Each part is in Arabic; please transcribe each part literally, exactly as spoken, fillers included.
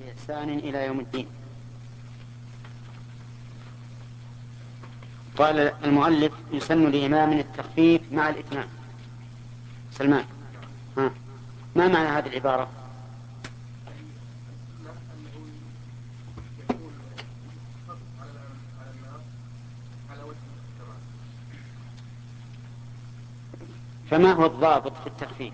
بإحسان إلى يوم الدين. قال المؤلف: يسن لإمام التخفيف مع الإتمام. سلمان، ها، ما معنى هذه العبارة؟ فما هو الضابط في التخفيف؟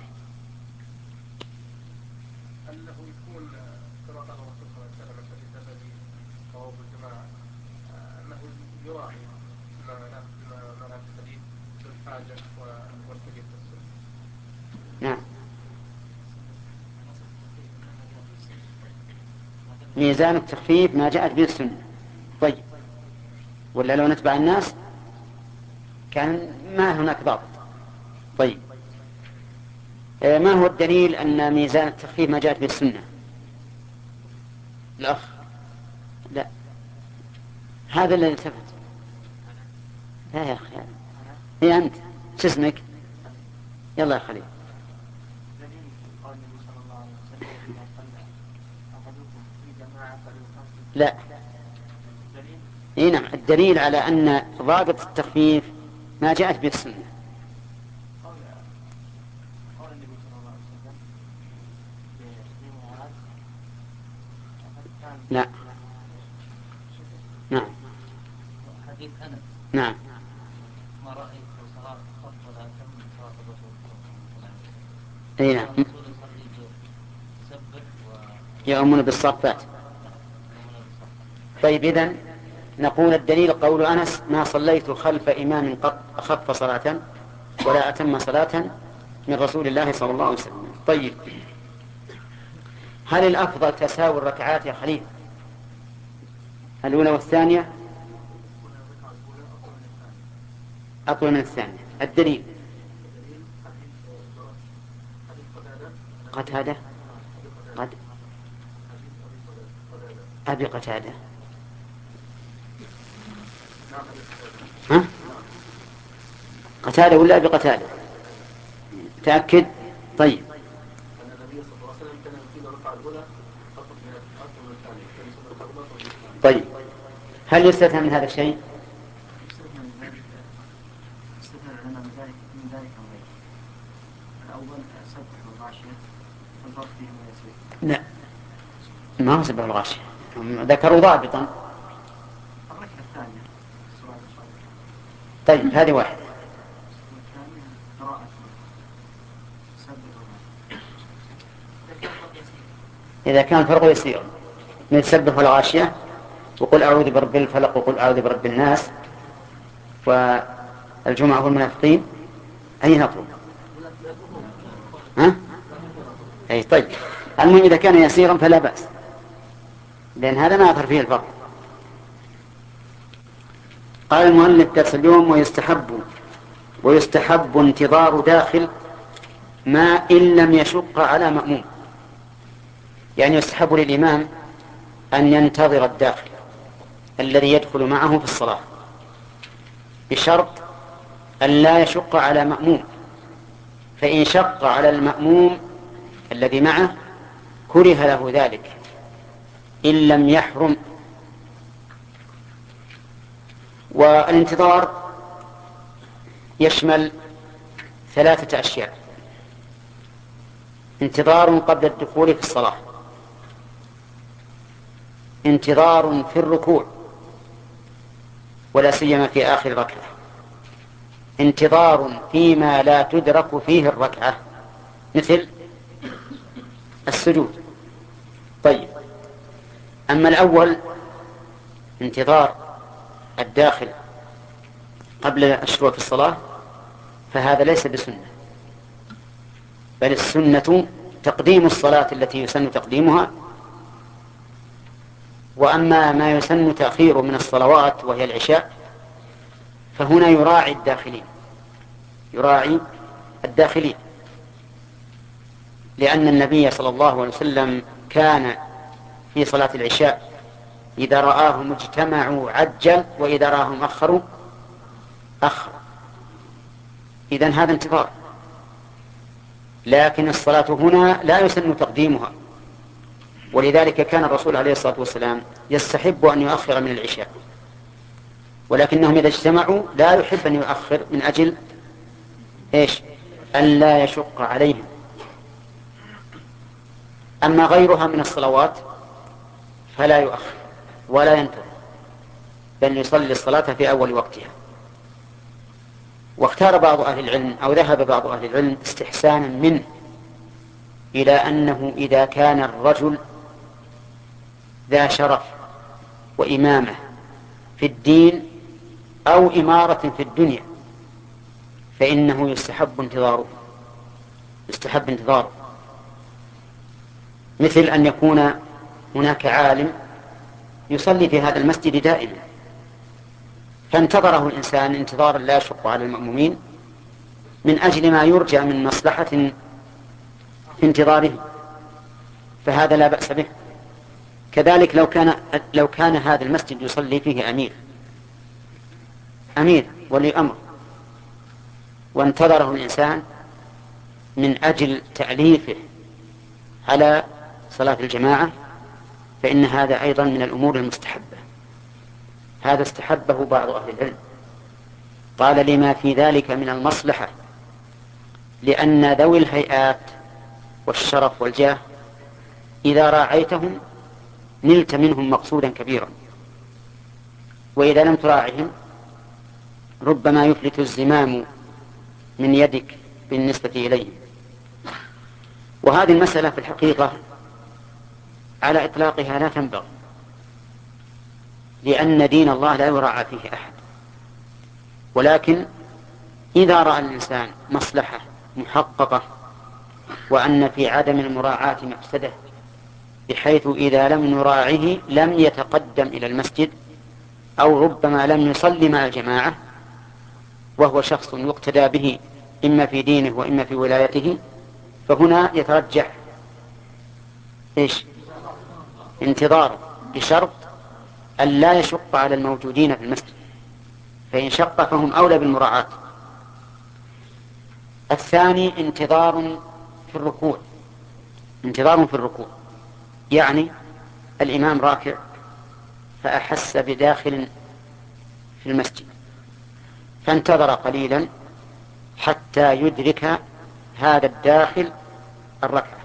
أنه يكون كما قال الرسول صلى الله عليه وسلم في سبب صواب الجماعة، أنه يراعي ما ما لا تستفيد بالحاجة والتجديد السنة. نعم. ميزان التخفيف ما جاءت به السنة. طيب، ولا لو نتبع الناس كان ما هناك ضابط. طيب، ما هو الدليل أن ميزان التخفيف ما جاءت به السنة؟ الأخ، لا، هذا الذي التفت. لا يا أخي، هي أنت شو اسمك؟ يلا يا خليل. لا، اي نعم، الدليل على أن ضابط التخفيف ما جاءت به السنة. لا، نعم، حديث أنس. نعم، ما رأيت صلاة خط ولا أتم من صلاة الرسول صلى الله عليه وسلم. اي نعم، الرسول يصلي يسبح يؤمن بالصفات. طيب، إذن نقول الدليل قول أنس: ما صليت خلف إمام قط أخف صلاة ولا أتم صلاة من رسول الله صلى الله عليه وسلم. طيب، هل الأفضل تساوي الركعات يا خليل؟ الأولى والثانية أطول من الثانية. الدليل قتادة قد أبي قتادة. ها؟ قتادة ولا أبي قتادة؟ تأكد. طيب، طيب، هل يستثنى من هذا الشيء؟ لا، ما هو سبب الغاشية، ذكروا ضابطا. طيب، هذه واحدة. إذا كان فرق يسير من سبح الغاشية وقل أعوذ برب الفلق وقل أعوذ برب الناس والجمعة والمنافقين، أي نطلب؟ ها؟ أي طيب، المهم إذا كان يسيرا فلا بأس، لأن هذا ما يظهر فيه الفرق. قال المؤلف: درس اليوم: ويستحب ويستحب انتظار داخل ما إن لم يشق على مأموم. يعني يستحب للإمام أن ينتظر الداخل الذي يدخل معه في الصلاة، بشرط أن لا يشق على مأموم، فإن شق على المأموم الذي معه كره له ذلك إن لم يحرم. والانتظار يشمل ثلاثة أشياء: انتظار قبل الدخول في الصلاة، انتظار في الركوع ولا سيما في آخر ركعة، انتظار فيما لا تدرك فيه الركعة مثل السجود. طيب، أما الأول انتظار الداخل قبل الشروع في الصلاة فهذا ليس بسنة، بل السنة تقديم الصلاة التي يسن تقديمها. وأما ما يسن تأخيره من الصلوات وهي العشاء فهنا يراعي الداخلين يراعي الداخلين لأن النبي صلى الله عليه وسلم كان في صلاة العشاء إذا رآهم اجتمعوا عجل وإذا رآهم أخروا أخر. إذن هذا انتظار، لكن الصلاة هنا لا يسن تقديمها ولذلك كان الرسول عليه الصلاة والسلام يستحب أن يؤخر من العشاء، ولكنهم إذا اجتمعوا لا يحب أن يؤخر من أجل إيش؟ أن لا يشق عليهم. أما غيرها من الصلوات فلا يؤخر ولا ينتظر، بل يصلي الصلاة في أول وقتها. واختار بعض أهل العلم أو ذهب بعض أهل العلم استحسانا منه إلى أنه إذا كان الرجل ذا شرف وإمامة في الدين أو إمارة في الدنيا فإنه يستحب انتظاره يستحب انتظاره مثل أن يكون هناك عالم يصلي في هذا المسجد دائما، فانتظره الإنسان انتظارا لا يشق على المأمومين من أجل ما يرجى من مصلحة في انتظاره، فهذا لا بأس به. كذلك لو كان لو كان هذا المسجد يصلي فيه أمير أمير ولي أمر وانتظره الإنسان من أجل تأليفه على صلاة الجماعة فإن هذا أيضا من الأمور المستحبة. هذا استحبه بعض أهل العلم، قال لما في ذلك من المصلحة، لأن ذوي الهيئات والشرف والجاه إذا راعيتهم نلت منهم مقصودا كبيرا، وإذا لم تراعهم ربما يفلت الزمام من يدك بالنسبة إليهم. وهذه المسألة في الحقيقة على إطلاقها لا تنبغي، لأن دين الله لا يراعى فيه أحد، ولكن إذا رأى الإنسان مصلحة محققة وأن في عدم المراعاة مفسدة بحيث إذا لم نراعه لم يتقدم إلى المسجد أو ربما لم يصلي مع الجماعة وهو شخص يقتدى به إما في دينه وإما في ولايته، فهنا يترجح إيش؟ انتظاره، بشرط أن لا يشق على الموجودين في المسجد، فإن شق فهم أولى بالمراعاة. الثاني انتظار في الركوع انتظار في الركوع يعني الإمام راكع فأحس بداخل في المسجد فانتظر قليلا حتى يدرك هذا الداخل الركعة،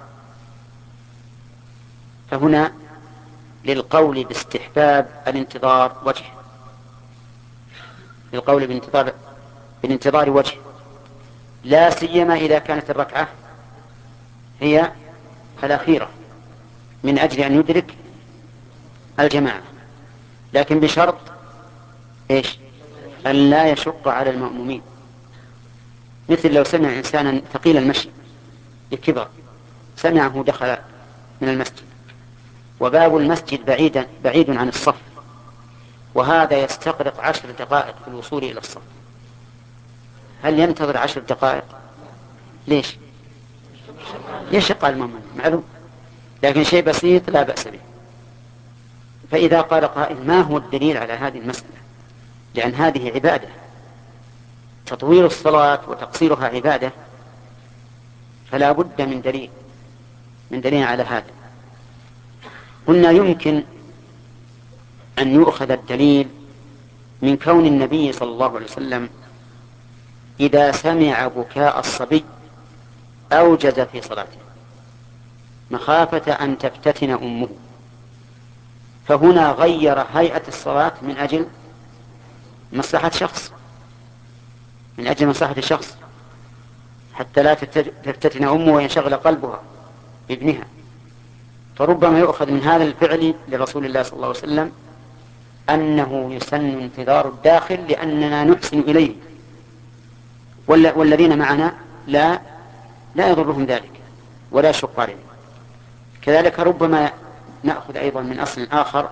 فهنا للقول باستحباب الانتظار وجه للقول بانتظار بالانتظار وجه لا سيما إذا كانت الركعة هي الأخيرة من أجل أن يدرك الجماعة، لكن بشرط إيش؟ أن لا يشق على المأمومين. مثل لو سمع إنسانا ثقيل المشي بكبر سمعه دخل من المسجد وباب المسجد بعيد بعيد عن الصف وهذا يستغرق عشر دقائق في الوصول إلى الصف، هل ينتظر عشر دقائق؟ ليش؟ يشق على المأمومين معلوم، لكن شيء بسيط لا بأس به. فإذا قال قائل ما هو الدليل على هذه المسألة؟ لأن هذه عبادة، تطويل الصلاة وتقصيرها عبادة، فلا بد من دليل من دليل على هذا. قلنا يمكن أن يؤخذ الدليل من كون النبي صلى الله عليه وسلم إذا سمع بكاء الصبي أوجز في صلاته مخافة أن تفتتن أمه، فهنا غير هيئة الصلاة من أجل مصلحة شخص من أجل مصلحة الشخص حتى لا تفتتن أمه وينشغل قلبها بابنها. فربما يؤخذ من هذا الفعل لرسول الله صلى الله عليه وسلم أنه يسن انتظار الداخل لأننا نحسن إليه والذين معنا لا لا يضرهم ذلك ولا يشق عليهم. كذلك ربما نأخذ أيضا من أصل آخر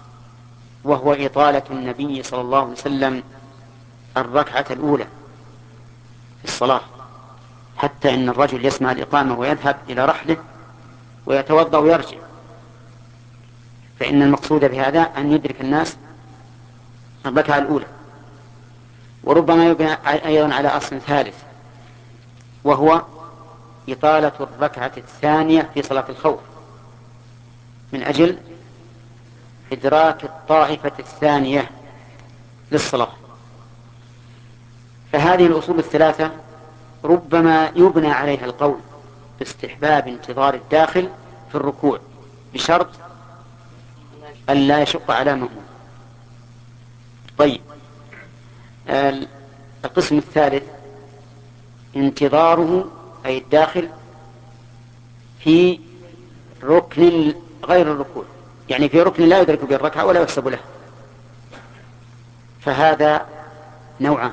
وهو إطالة النبي صلى الله عليه وسلم الركعة الأولى في الصلاة، حتى إن الرجل يسمع الإقامة ويذهب إلى رحله ويتوضأ ويرجع، فإن المقصود بهذا أن يدرك الناس الركعة الأولى. وربما يبنى أيضا على أصل ثالث وهو إطالة الركعة الثانية في صلاة الخوف، من أجل إدراك الطائفة الثانية للصلاة. فهذه الأصول الثلاثة ربما يبنى عليها القول باستحباب انتظار الداخل في الركوع بشرط أن لا يشق على مأموم. طيب، القسم الثالث انتظاره أي الداخل في ركن غير الركوع، يعني في ركن لا يدرك به الركعة ولا يحسب له، فهذا نوعان.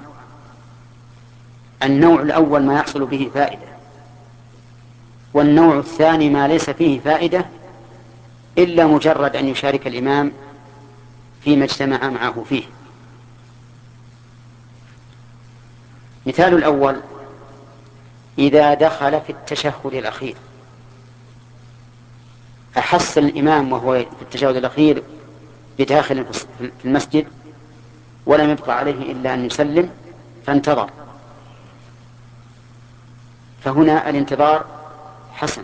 النوع الأول ما يحصل به فائدة، والنوع الثاني ما ليس فيه فائدة إلا مجرد أن يشارك الإمام فيما اجتمع معه فيه. مثال الأول: إذا دخل في التشهد الأخير أحس الإمام وهو في التشهد الأخير بداخل في المسجد ولم يبقى عليه إلا أن يسلم فانتظر، فهنا الانتظار حسن.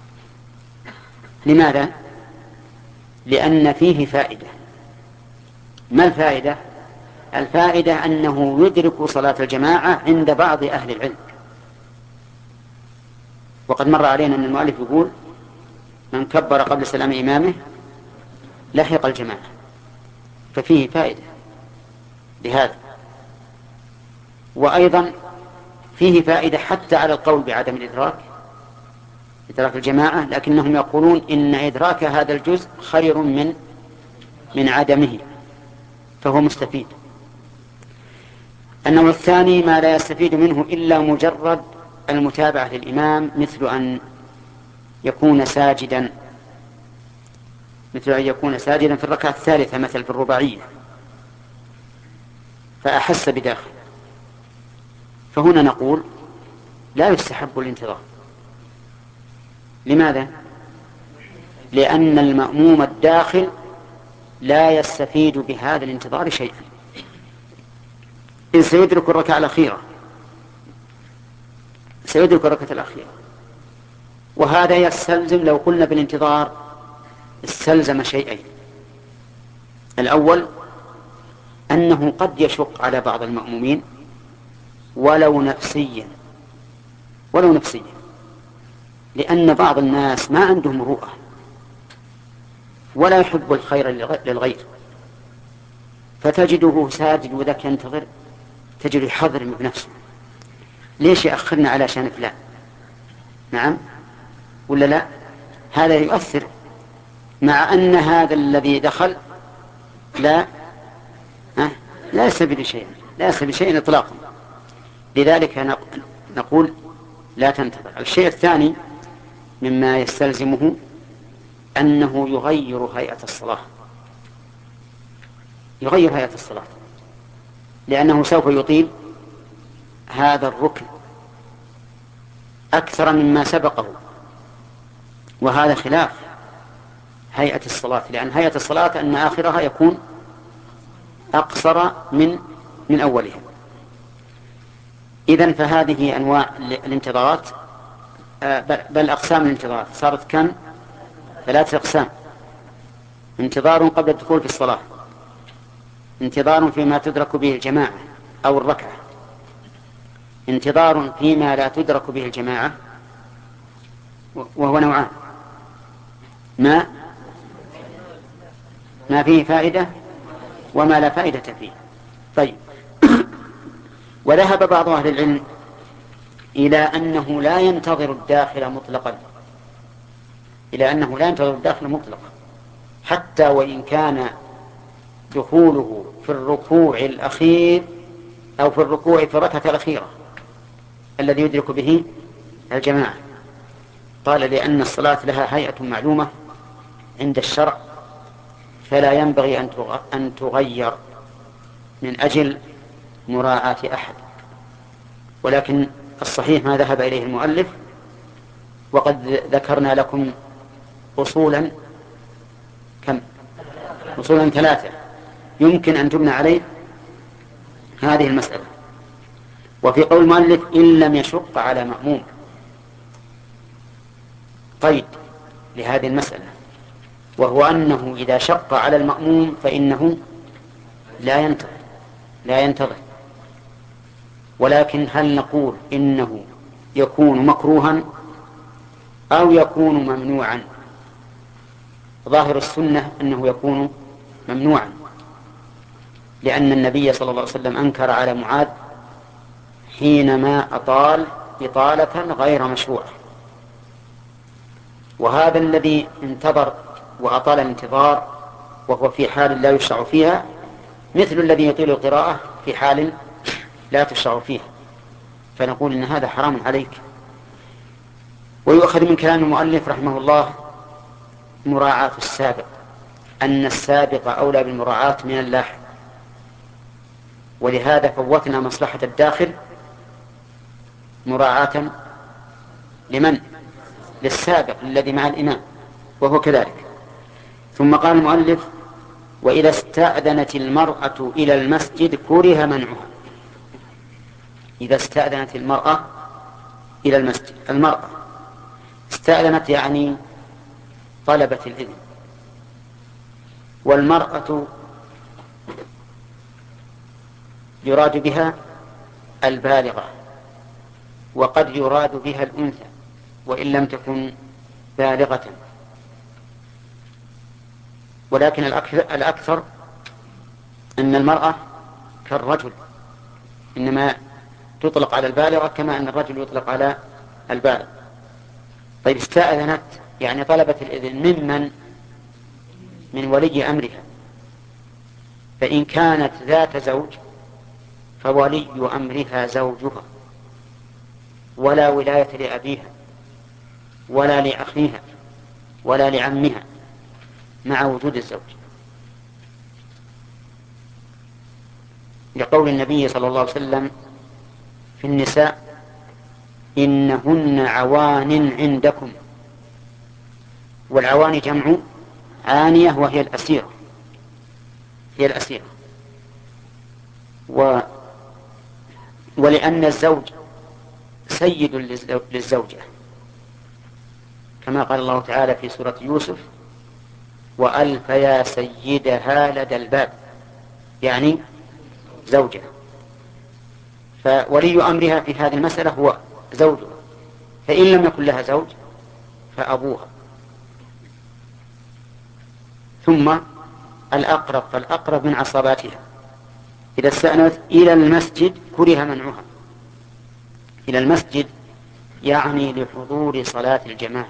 لماذا؟ لأن فيه فائدة. ما الفائدة؟ الفائدة أنه يدرك صلاة الجماعة عند بعض أهل العلم، وقد مر علينا أن المؤلف يقول: من كبر قبل سلام إمامه لحق الجماعة، ففيه فائدة لهذا. وأيضا فيه فائدة حتى على القول بعدم الإدراك إدراك الجماعة، لكنهم يقولون إن إدراك هذا الجزء خير من من عدمه، فهو مستفيد. النوع الثاني ما لا يستفيد منه إلا مجرد المتابعة للإمام، مثل أن يكون ساجدا مثل أن يكون ساجدا في الركعة الثالثة مثل في الرباعية فأحس بداخل، فهنا نقول لا يستحب الانتظار. لماذا؟ لأن المأموم الداخل لا يستفيد بهذا الانتظار شيئا، إن سيدرك الركعة الأخيرة سيدرك الركعة الأخيرة، وهذا يستلزم لو قلنا بالانتظار استلزم شيئين: الأول أنه قد يشق على بعض المأمومين ولو نفسيا ولو نفسيا لأن بعض الناس ما عندهم مروءة ولا يحب الخير للغير، فتجده ساجد وذاك ينتظر، تجد يحضر بنفسه: ليش يأخرنا على شان فلان؟ نعم ولا لا؟ هذا يؤثر، مع أن هذا الذي دخل لا أه؟ لا يستفيد شيئا لا يستفيد شيئا إطلاقا. لذلك نقول لا تنتظر. الشيء الثاني مما يستلزمه أنه يغير هيئة الصلاة يغير هيئة الصلاة لأنه سوف يطيل هذا الركن أكثر مما سبقه، وهذا خلاف هيئة الصلاة، لأن هيئة الصلاة أن آخرها يكون أقصر من من أولها. إذن فهذه أنواع الانتظارات، بل أقسام الانتظارات صارت كم؟ ثلاثة أقسام: انتظار قبل الدخول في الصلاة، انتظار فيما تدرك به الجماعة أو الركعة، انتظار فيما لا تدرك به الجماعة، وهو نوعان: ما ما فيه فائدة وما لا فائدة فيه. طيب، وذهب بعض أهل العلم إلى أنه لا ينتظر الداخل مطلقا إلى أنه لا ينتظر الداخل مطلقا حتى وإن كان دخوله في الركوع الأخير أو في الركوع في الركعة الأخيرة الذي يدرك به الجماعة. قال: لأن الصلاة لها هيئة معلومة عند الشرع، فلا ينبغي أن تغير من أجل مراعاة أحد. ولكن الصحيح ما ذهب إليه المؤلف، وقد ذكرنا لكم أصولا كم؟ أصولا ثلاثة يمكن أن تبنى عليه هذه المسألة. وفي قول المؤلف: إن لم يشق على مأموم، قيد لهذه المسألة، وهو أنه إذا شق على المأموم فإنه لا ينتظر لا ينتظر ولكن هل نقول إنه يكون مكروها أو يكون ممنوعا؟ ظاهر السنة أنه يكون ممنوعا، لأن النبي صلى الله عليه وسلم أنكر على معاذ حينما أطال إطالة غير مشروعة. وهذا الذي انتظر وأطال الانتظار وهو في حال لا يشرع فيها مثل الذي يطيل القراءة في حال لا تشرع فيها، فنقول إن هذا حرام عليك. ويؤخذ من كلام المؤلف رحمه الله مراعاة السابق، أن السابق أولى بالمراعاة من اللاحق، ولهذا فوتنا مصلحة الداخل مراعاة لمن؟ للسابق الذي مع الإمام، وهو كذلك. ثم قال المؤلف: وإذا استأذنت المرأة إلى المسجد كره منعها. إذا استأذنت المرأة إلى المسجد، المرأة استأذنت يعني طلبت الإذن، والمرأة يراد بها البالغة، وقد يراد بها الأنثى وإن لم تكن بالغة، ولكن الأكثر أن المرأة كالرجل، إنما تطلق على البالغة كما أن الرجل يطلق على البالغ. طيب استأذنت يعني طلبت الإذن ممن؟ من ولي أمرها، فإن كانت ذات زوج فولي أمرها زوجها، ولا ولاية لأبيها ولا لأخيها ولا لعمها مع وجود الزوج، لقول النبي صلى الله عليه وسلم في النساء: إنهن عوان عندكم. والعوان جمع عانية وهي الأسيرة، هي الأسيرة. و... ولأن الزوج سيد للزوجة، كما قال الله تعالى في سورة يوسف: وألف يا سيدها لدى الباب، يعني زوجها. فولي أمرها في هذه المسألة هو زوجها، فإن لم يكن لها زوج فأبوها. ثم الأقرب فالأقرب من عصباتها. إذا استأنت إلى المسجد كره منعها. إلى المسجد يعني لحضور صلاة الجماعة،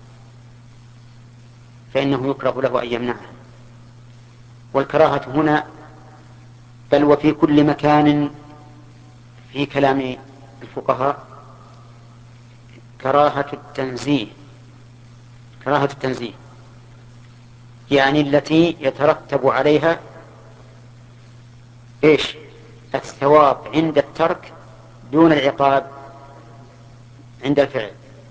فإنه يكره له أن يمنعها. والكراهة هنا بل وفي كل مكان في كلام الفقهاء كراهة التنزيه، كراهة التنزيه يعني التي يترتب عليها إيش؟ الثواب عند الترك دون العقاب عند الفعل.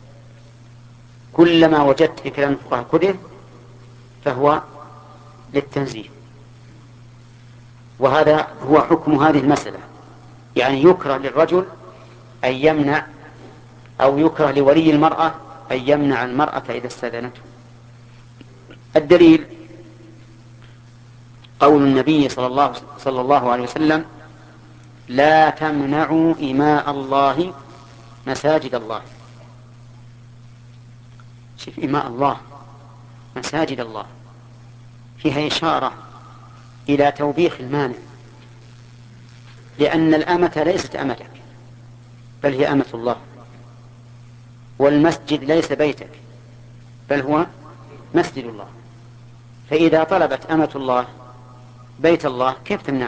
كلما وجدت في كلام الفقهاء كره فهو للتنزيه، وهذا هو حكم هذه المسألة. يعني يكره للرجل أن يمنع، أو يكره لولي المرأة أن يمنع المرأة إذا استأذنته. الدليل قول النبي صلى الله, صلى الله عليه وسلم: لا تمنعوا إماء الله مساجد الله. شوف، إماء الله مساجد الله فيها إشارة إلى توبيخ المانع، لأن الأمة ليست أمتك بل هي أمة الله، والمسجد ليس بيتك بل هو مسجد الله. فإذا طلبت أمة الله بيت الله كيف تمنع؟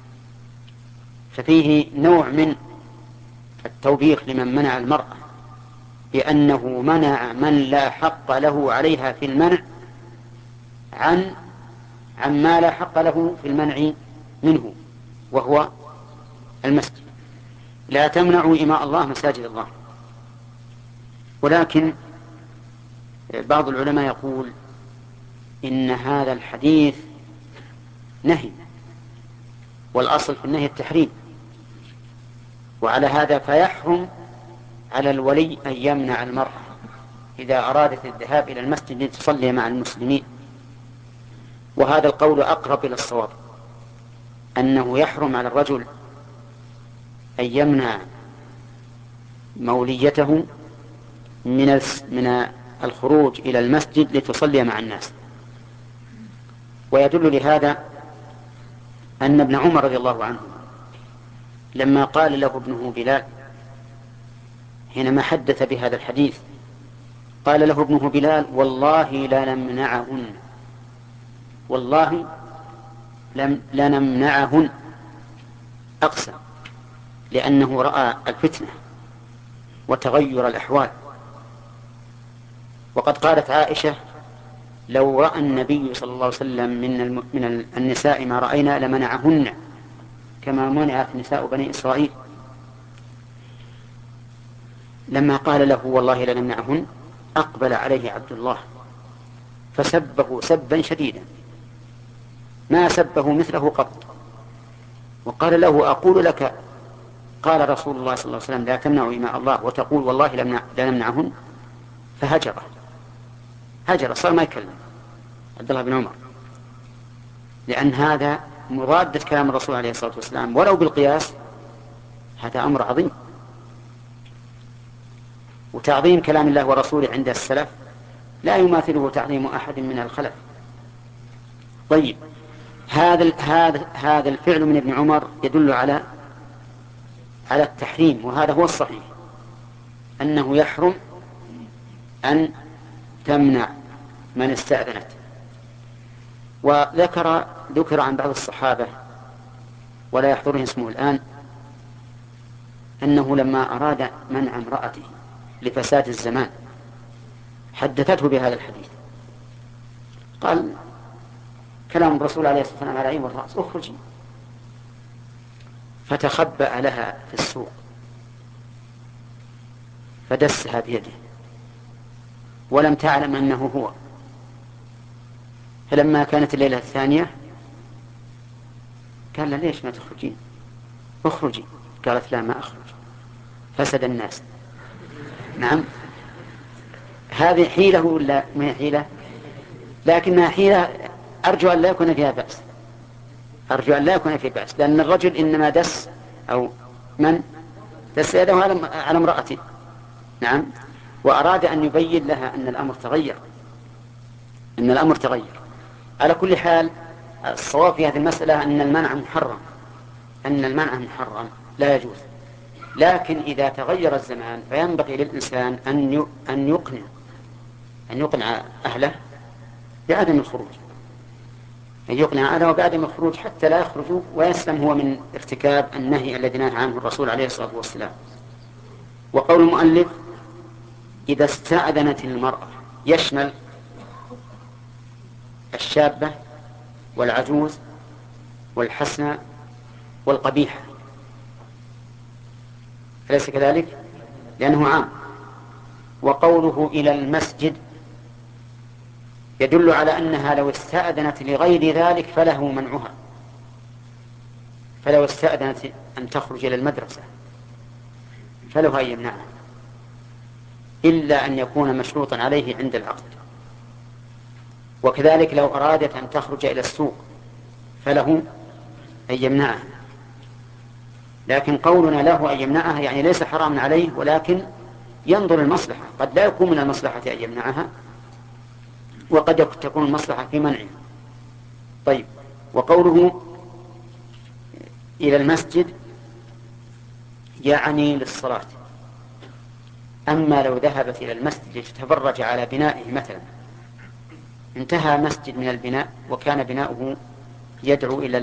ففيه نوع من التوبيخ لمن منع المرأة، بأنه منع من لا حق له عليها في المنع عن عن ما لا حق له في المنع منه، وهو المسجد. لا تمنعوا إماء الله مساجد الله. ولكن بعض العلماء يقول إن هذا الحديث نهي، والأصل في النهي التحريم، وعلى هذا فيحرم على الولي أن يمنع المرأة إذا أرادت الذهاب إلى المسجد لتصلي مع المسلمين، وهذا القول أقرب إلى الصواب، أنه يحرم على الرجل أن يمنع موليته من من الخروج إلى المسجد لتصلي مع الناس. ويدل لهذا أن ابن عمر رضي الله عنه لما قال له ابنه بلال حينما حدث بهذا الحديث، قال له ابنه بلال: والله لا نمنعهن، والله لم لنمنعهن، أقسم، لأنه رأى الفتنة وتغير الأحوال. وقد قالت عائشة: لو رأى النبي صلى الله عليه وسلم من, من النساء ما رأينا لمنعهن كما منعت نساء بني إسرائيل. لما قال له والله لنمنعهن أقبل عليه عبد الله فسبه سبا شديدا ما سبه مثله قط، وقال له: أقول لك قال رسول الله صلى الله عليه وسلم لا تمنعوا إماء الله وتقول والله لا نمنعهن. فهجره هجر، صار ما يكلم عبد الله بن عمر، لأن هذا مضادة كلام الرسول عليه الصلاة والسلام، ولو بالقياس هذا أمر عظيم. وتعظيم كلام الله ورسوله عند السلف لا يماثله تعظيم أحد من الخلف. طيب، هذا هذا هذا الفعل من ابن عمر يدل على على التحريم، وهذا هو الصحيح، أنه يحرم أن تمنع من استأذنت. وذكر ذكر عن بعض الصحابة ولا يحضرني اسمه الآن أنه لما أراد منع امرأته لفساد الزمان حدثته بهذا الحديث، قال كلام الرسول عليه الصلاة والسلام على عين والرأس: اخرجي. فتخبأ لها في السوق فدسها بيده ولم تعلم أنه هو. فلما كانت الليلة الثانية قال لها: ليش ما تخرجين؟ اخرجي. قالت: لا، ما أخرج، فسد الناس. نعم، هذه حيلة ولا ما هي حيلة؟ لكنها حيلة أرجو أن لا يكون فيها بأس، أرجو أن لا يكون فيها بأس، لأن الرجل إنما دس أو من دس يده على امرأته. نعم، وأراد أن يبين لها أن الأمر تغير، أن الأمر تغير. على كل حال الصواب في هذه المسألة أن المنع محرم، أن المنع محرم لا يجوز، لكن إذا تغير الزمان فينبغي للإنسان أن أن يقنع أن يقنع أهله بعدم الخروج، أن يقنع أهله بعدم الخروج حتى لا يخرجوا ويسلم هو من ارتكاب النهي الذي نهى عنه الرسول عليه الصلاة والسلام. وقول المؤلف: إذا استأذنت المرأة يشمل الشابة والعجوز والحسنى والقبيحة، أليس كذلك؟ لأنه عام. وقوله إلى المسجد يدل على أنها لو استأذنت لغير ذلك فله منعها، فلو استأذنت أن تخرج إلى المدرسة فله أن يمنعها، إلا أن يكون مشروطا عليه عند العقد. وكذلك لو أرادت أن تخرج إلى السوق فله أن يمنعها، لكن قولنا له أن يمنعها يعني ليس حراما عليه، ولكن ينظر المصلحة، قد لا يكون من المصلحة أن يمنعها وقد تكون المصلحة في منعها. طيب، وقوله إلى المسجد يعني للصلاة. أما لو ذهبت إلى المسجد لتتفرج على بنائه مثلا، انتهى مسجد من البناء وكان بناؤه يدعو إلى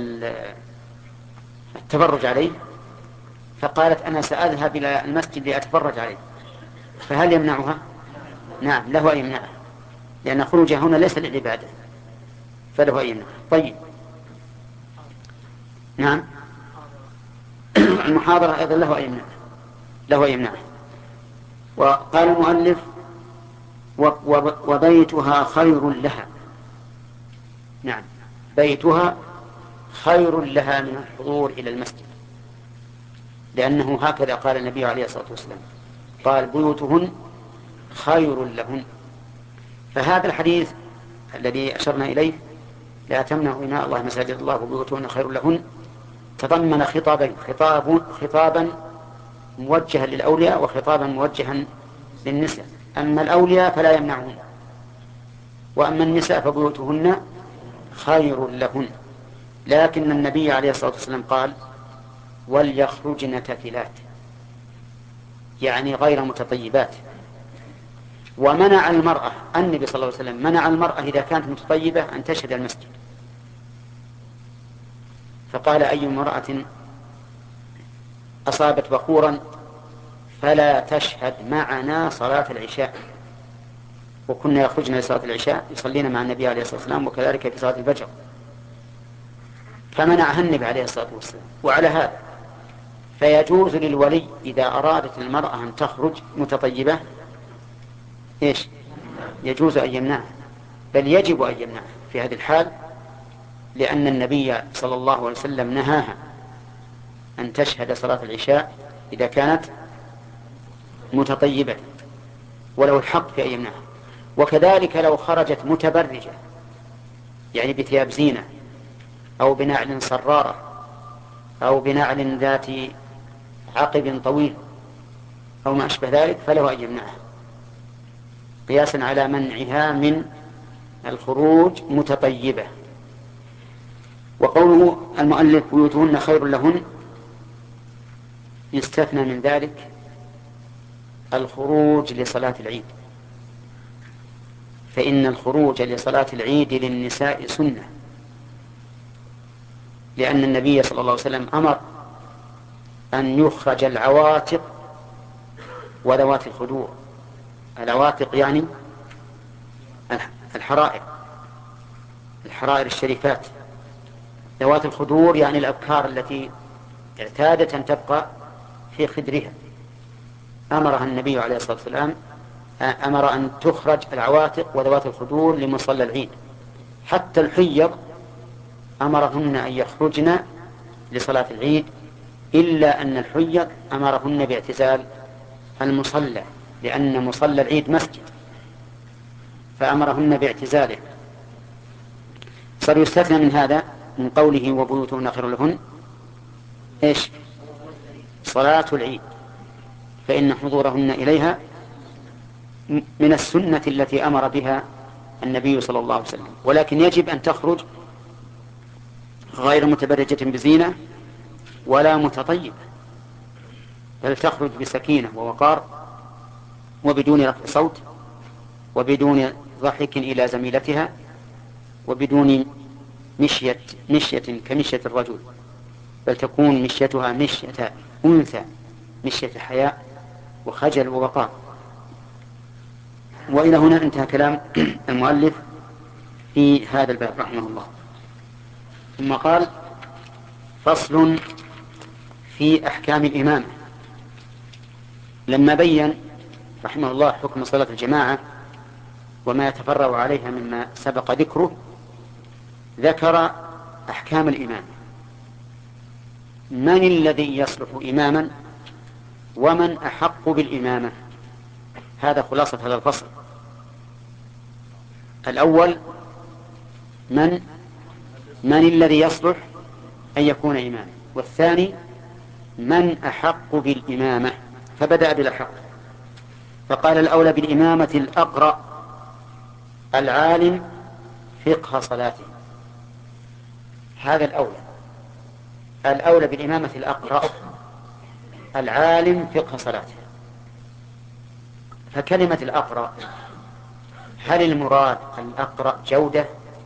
التفرج عليه، فقالت أنا سأذهب إلى المسجد لأتفرج عليه، فهل يمنعها؟ نعم، له أن يمنعها، لأن خروجها هنا ليس للعبادة، فله أن يمنعها. طيب، نعم، المحاضرة أيضا له أن يمنعها، له أن يمنعها. وقال المؤلف: وبيتها خير لها. نعم، بيتها خير لها من الحضور إلى المسجد، لأنه هكذا قال النبي عليه الصلاة والسلام، قال: بيوتهن خير لهن. فهذا الحديث الذي أشرنا إليه لا تمنعوا إماء الله مساجد الله وبيوتهن خير لهن تضمن خطابين، خطاب خطابا موجها للأولياء وخطابا موجها للنساء. أما الأولياء فلا يمنعون، وأما النساء فبيوتهن خير لهن. لكن النبي عليه الصلاة والسلام قال وليخرجن تافلات، يعني غير متطيبات. ومنع المرأة، النبي صلى الله عليه وسلم منع المرأة إذا كانت متطيبة أن تشهد المسجد، فقال أي امرأة أصابت بخورا فلا تشهد معنا صلاة العشاء. وكنا يخرجن لصلاة العشاء يصلين مع النبي عليه الصلاة والسلام، وكذلك في صلاة الفجر، فمنعها النبي عليه الصلاة والسلام. وعلى هذا فيجوز للولي إذا أرادت المرأة أن تخرج متطيبة إيش؟ يجوز أن يمنعها، بل يجب أن يمنعها في هذه الحال، لأن النبي صلى الله عليه وسلم نهاها أن تشهد صلاة العشاء إذا كانت متطيبة، وله الحق في أن يمنعها. وكذلك لو خرجت متبرجة، يعني بثياب زينة أو بنعل صرارة أو بنعل ذات عقب طويل أو ما أشبه ذلك، فله أن يمنعها قياسا على منعها من الخروج متطيبة. وقوله المؤلف بيوتهن خير لهن يستثنى من ذلك الخروج لصلاة العيد، فإن الخروج لصلاة العيد للنساء سنة، لأن النبي صلى الله عليه وسلم أمر أن يخرج العواتق وذوات الخدور. العواتق يعني الحرائر، الحرائر الشريفات. ذوات الخدور يعني الأبكار التي اعتادت أن تبقى في خدرها. أمرها النبي عليه الصلاة والسلام، أمر أن تخرج العواتق وذوات الخدور لمصلى العيد. حتى الحيض أمرهن أن يخرجن لصلاة العيد، إلا أن الحيض أمرهن باعتزال المصلى، لأن مصلى العيد مسجد، فأمرهن باعتزاله. صار يستثنى من هذا من قوله وبيوتهن خير لهن إيش؟ صلاة العيد، فإن حضورهن إليها من السنة التي أمر بها النبي صلى الله عليه وسلم. ولكن يجب أن تخرج غير متبرجة بزينة ولا متطيبة، بل تخرج بسكينة ووقار وبدون رفع صوت وبدون ضحك إلى زميلتها وبدون مشية مشية كمشية الرجل، بل تكون مشيتها مشية أنثى، مشية حياء وخجل ووقار. وإلى هنا انتهى كلام المؤلف في هذا الباب رحمه الله. ثم قال فصل في أحكام الإمامة. لما بين رحمه الله حكم صلاة الجماعة وما يتفرع عليها مما سبق ذكره، ذكر أحكام الإمامة. من الذي يصلح إماما ومن أحق بالإمامة؟ هذا خلاصة هذا الفصل. الأول من من الذي يصلح أن يكون إماما، والثاني من أحق بالإمامة. فبدأ بالأحق، فقال الأولى بالإمامة الأقرأ العالم فقه صلاته. هذا الأولى، الأولى بالإمامة الأقرأ العالم فقه صلاته. فكلمة الأقرأ، هل المراد الأقرأ جودة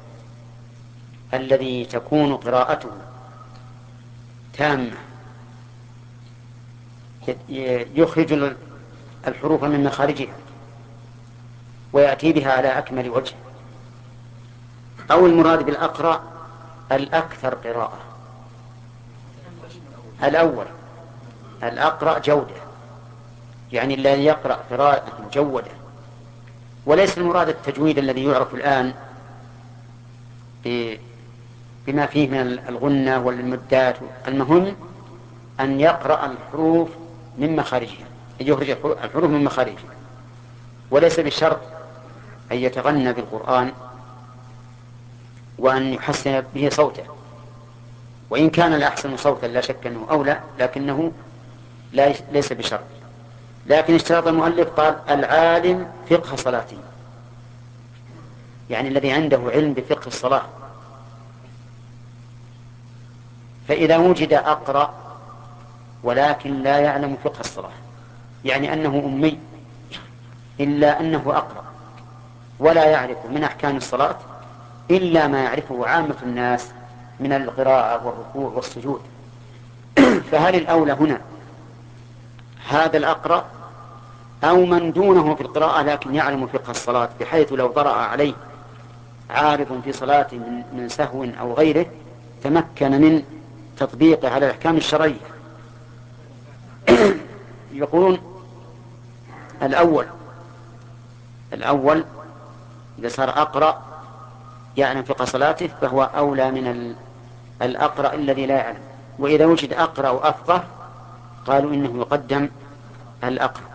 الذي تكون قراءته تامة يخرج الحروف من مخارجها ويأتي بها على أكمل وجه، أو المراد بالأقرأ الأكثر قراءة؟ الأول، الأقرأ جودة يعني الذي يقرأ قراءة مجودة، وليس المراد التجويد الذي يعرف الآن بما فيه من الغنة والمدات. المهم أن يقرأ الحروف من مخارجها، أن يخرج الحروف من مخارجها، وليس بالشرط أن يتغنى بالقرآن وأن يحسن به صوته، وإن كان الأحسن صوتا لا شك أنه أولى، لكنه لا ليس بشرط. لكن اشترط المؤلف قال العالم فقه صلاته، يعني الذي عنده علم بفقه الصلاة. فإذا وجد أقرأ ولكن لا يعلم فقه الصلاة، يعني أنه أمي إلا أنه أقرأ ولا يعرف من أحكام الصلاة إلا ما يعرفه عامة الناس من القراءة والركوع والسجود، فهل الأولى هنا هذا الأقرأ أو من دونه في القراءة لكن يعلم فقه الصلاة، بحيث لو طرأ عليه عارض في صلاة من سهو أو غيره تمكن من تطبيقه على الأحكام الشرعية؟ يقولون الأول الأول إذا صار أقرأ يعلم فقه صلاته فهو أولى من الأقرأ الذي لا يعلم. وإذا وجد أقرأ وأفقه قالوا إنه يقدم الأقرأ.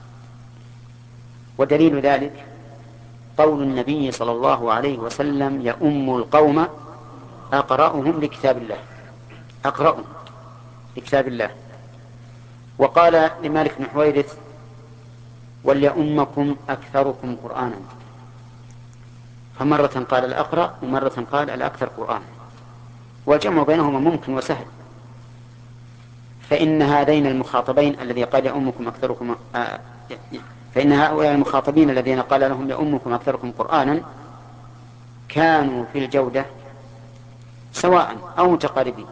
ودليل ذلك قول النبي صلى الله عليه وسلم يؤم القوم أقرأهم لكتاب الله، أقرأهم لكتاب الله. وقال لمالك بن حويرث وليؤمكم أكثركم قرآنا، فمرة قال الأقرأ ومرة قال الأكثر قرآنا، والجمع بينهما ممكن وسهل. فإن هذين المخاطبين الذي قال يؤمكم أكثركم آه فإن هؤلاء المخاطبين الذين قال لهم يؤمكم أكثركم قرآنا كانوا في الجودة سواء أو متقاربين.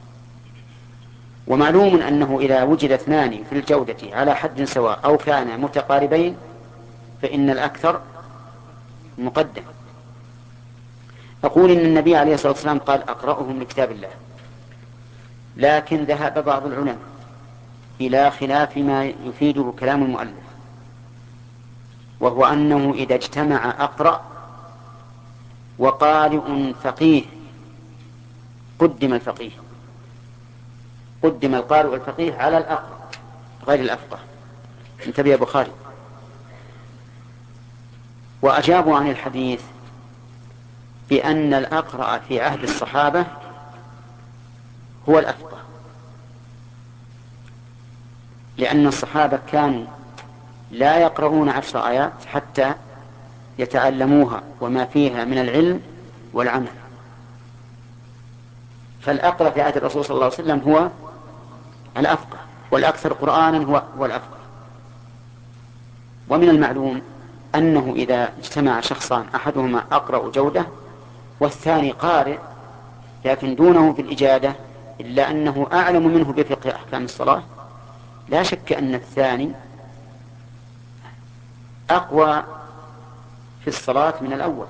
ومعلوم أنه إذا وجد اثنان في الجودة على حد سواء أو كانا متقاربين فإن الأكثر مقدم. أقول إن النبي عليه الصلاة والسلام قال أقرأهم لكتاب الله، لكن ذهب بعض العلماء إلى خلاف ما يفيده كلام المؤلف، وهو أنه إذا اجتمع أقرأ وقارئ فقيه قدم الفقيه، قدم القارئ الفقيه على الأقرأ غير الأفقه. انتبه يا بخاري. وأجابوا عن الحديث بأن الأقرأ في عهد الصحابة هو الأفقه، لأن الصحابة كانوا لا يقرؤون عشر آيات حتى يتعلموها وما فيها من العلم والعمل، فالأقرأ في عهد الرسول صلى الله عليه وسلم هو الأفقه، والأكثر قرآنا هو, هو الأفقه. ومن المعلوم أنه إذا اجتمع شخصان أحدهما أقرأ جودة والثاني قارئ لكن دونه في الإجادة إلا أنه أعلم منه بفقه أحكام الصلاة، لا شك أن الثاني أقوى في الصلاة من الأول،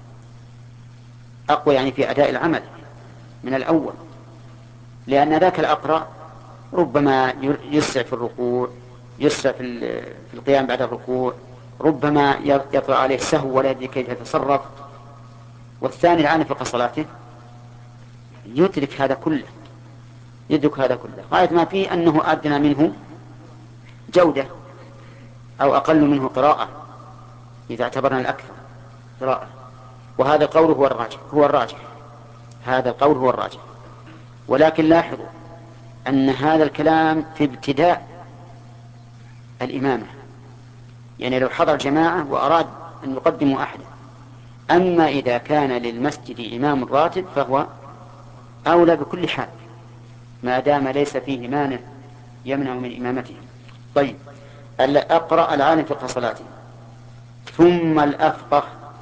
أقوى يعني في أداء العمل من الأول، لأن ذاك الأقرأ ربما يسرع في الركوع، يسرع في القيام بعد الركوع، ربما يطرأ عليه السهو ولا يدري كيف يتصرف، والثاني العاني في صلاته يدرك هذا كله، يدرك هذا كله غاية ما فيه أنه أدنى منه جودة أو أقل منه قراءة إذا اعتبرنا الأكثر قراءة. وهذا القول هو الراجح هو الراجح هذا القول هو الراجح. ولكن لاحظوا أن هذا الكلام في ابتداء الإمامة، يعني لو حضر جماعة وأراد أن يقدموا أحدا. أما إذا كان للمسجد إمام راتب فهو أولى بكل حال ما دام ليس فيه مانع يمنع من إمامته. طيب، أقرأ العالم فقه صلاته. ثم الأفقه،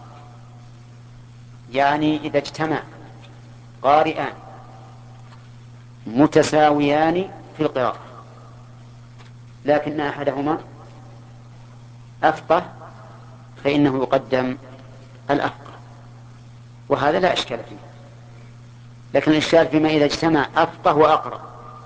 يعني إذا اجتمع قارئان متساويان في القراءة لكن أحدهما أفقه فإنه يقدم الأفقه، وهذا لا إشكال فيه. لكن الإشكال فيما إذا اجتمع أفقه وأقرأ.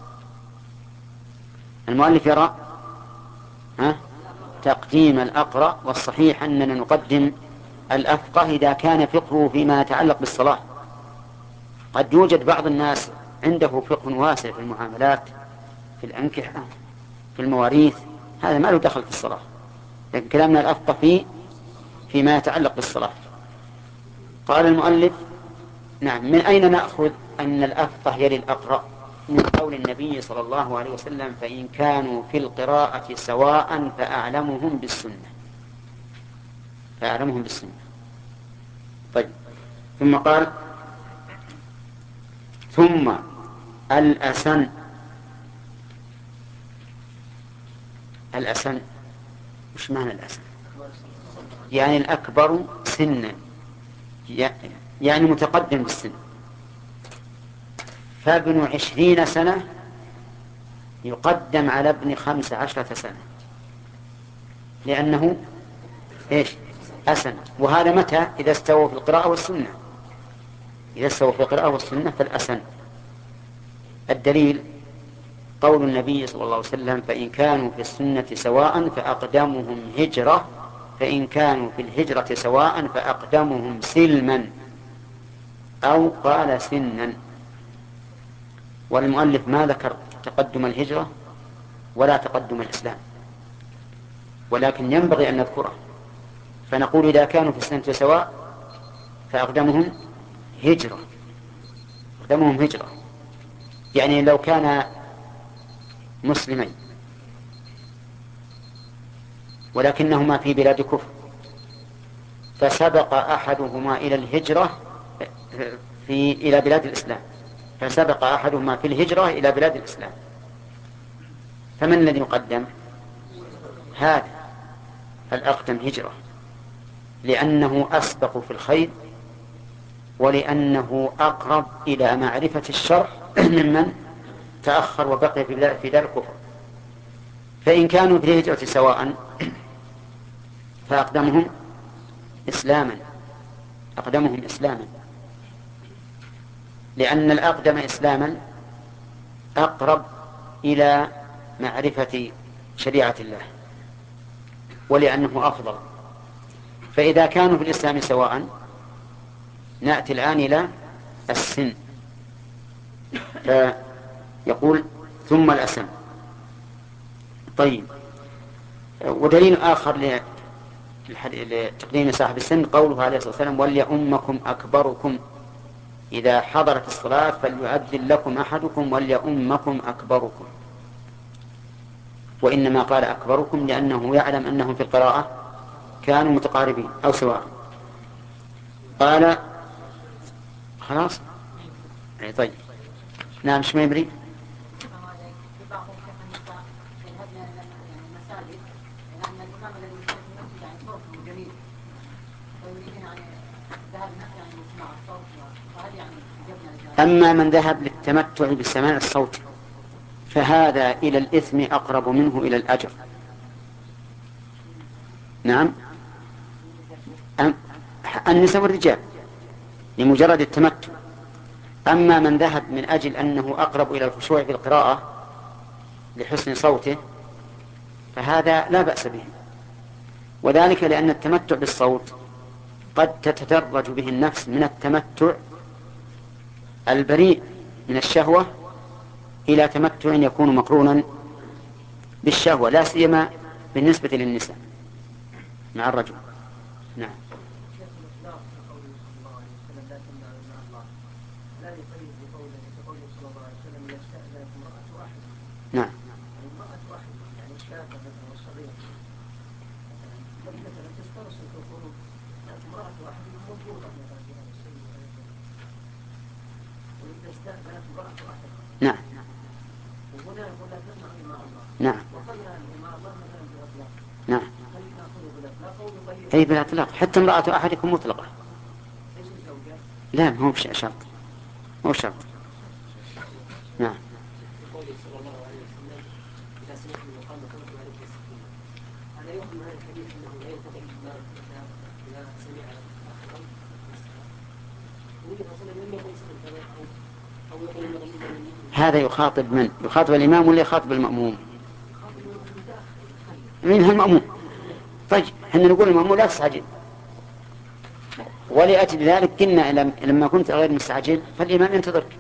المؤلف يرى ها تقديم الأقرأ، والصحيح أننا نقدم الأفقه إذا كان فقهه فيما يتعلق بالصلاة. قد يوجد بعض الناس عنده فقه واسع في المعاملات، في الأنكحة، في المواريث، هذا ما له دخل في الصلاة، لكن كلامنا الأفقه فيه فيما يتعلق بالصلاة. قال المؤلف نعم. من أين نأخذ أن الأفقه يلي الأقرأ؟ من قول النبي صلى الله عليه وسلم: فإن كانوا في القراءة سواء فأعلمهم بالسنة. فأعلمهم بالسنة. طيب. ثم قال: ثم الأسن. الأسن وش معنى الأسن؟ يعني الأكبر سنا، يعني متقدم بالسن. فابن عشرين سنة يقدم على ابن خمس عشرة سنة، لأنه إيش؟ أسن. وهذا متى؟ إذا استووا في القراءة والسنة. إذا استووا في القراءة والسنة فالأسن. الدليل قول النبي صلى الله عليه وسلم: فإن كانوا في السنة سواء فأقدمهم هجرة، فإن كانوا في الهجرة سواء فأقدمهم سلما، أو قال سنا. والمؤلف ما ذكر تقدم الهجرة ولا تقدم الإسلام، ولكن ينبغي أن نذكره. فنقول: إذا كانوا في السنة سواء فأقدمهم هجرة. أقدمهم هجرة يعني لو كان مسلمين ولكنهما في بلاد كفر، فسبق أحدهما إلى الهجرة في إلى بلاد الإسلام، فسبق أحدهما في الهجرة إلى بلاد الإسلام، فمن الذي يقدم؟ هذا الأقدم هجرة، لأنه أسبق في الخير، ولأنه أقرب إلى معرفة الشرع ممن تأخر وبقي في دار الكفر. فإن كانوا في الهجرة سواء فأقدمهم إسلاما. أقدمهم إسلاما، لأن الأقدم إسلاما أقرب إلى معرفة شريعة الله، ولأنه أفضل. فإذا كانوا في الإسلام سواء نأتي الآن إلى السن، فيقول: ثم الأسن. طيب. ودليل آخر لتقديم صاحب السن قوله عليه الصلاة والسلام: وليؤمكم أكبركم إذا حضرت الصلاة فليؤذن لكم أحدكم وليؤمكم أكبركم. وإنما قال أكبركم لأنه يعلم أنهم في القراءة كانوا متقاربين أو سواء. قال: خلاص. طيب. نعم. مش ما يبري. أما من ذهب للتمتع بالسماع الصوت فهذا إلى الإثم أقرب منه إلى الأجر. نعم. النساء والرجال لمجرد التمتع. أما من ذهب من أجل أنه أقرب إلى الخشوع في القراءة لحسن صوته فهذا لا بأس به، وذلك لأن التمتع بالصوت قد تتدرج به النفس من التمتع البريء من الشهوة إلى تمتع يكون مقرونا بالشهوة، لا سيما بالنسبة للنساء مع الرجل. نعم. نعم. نعم. نعم. نعم. أي بالإطلاق، حتى امرأة أحدكم مطلقة. لا، ما هو شرط، مو شرط. نعم. هذا يخاطب من؟ يخاطب الإمام ولا يخاطب المأموم؟ منها المأموم. طيب، احنا نقول المأموم لا تستعجل، ولأجل ذلك كنا لما كنت غير مستعجل فالإمام ينتظرك.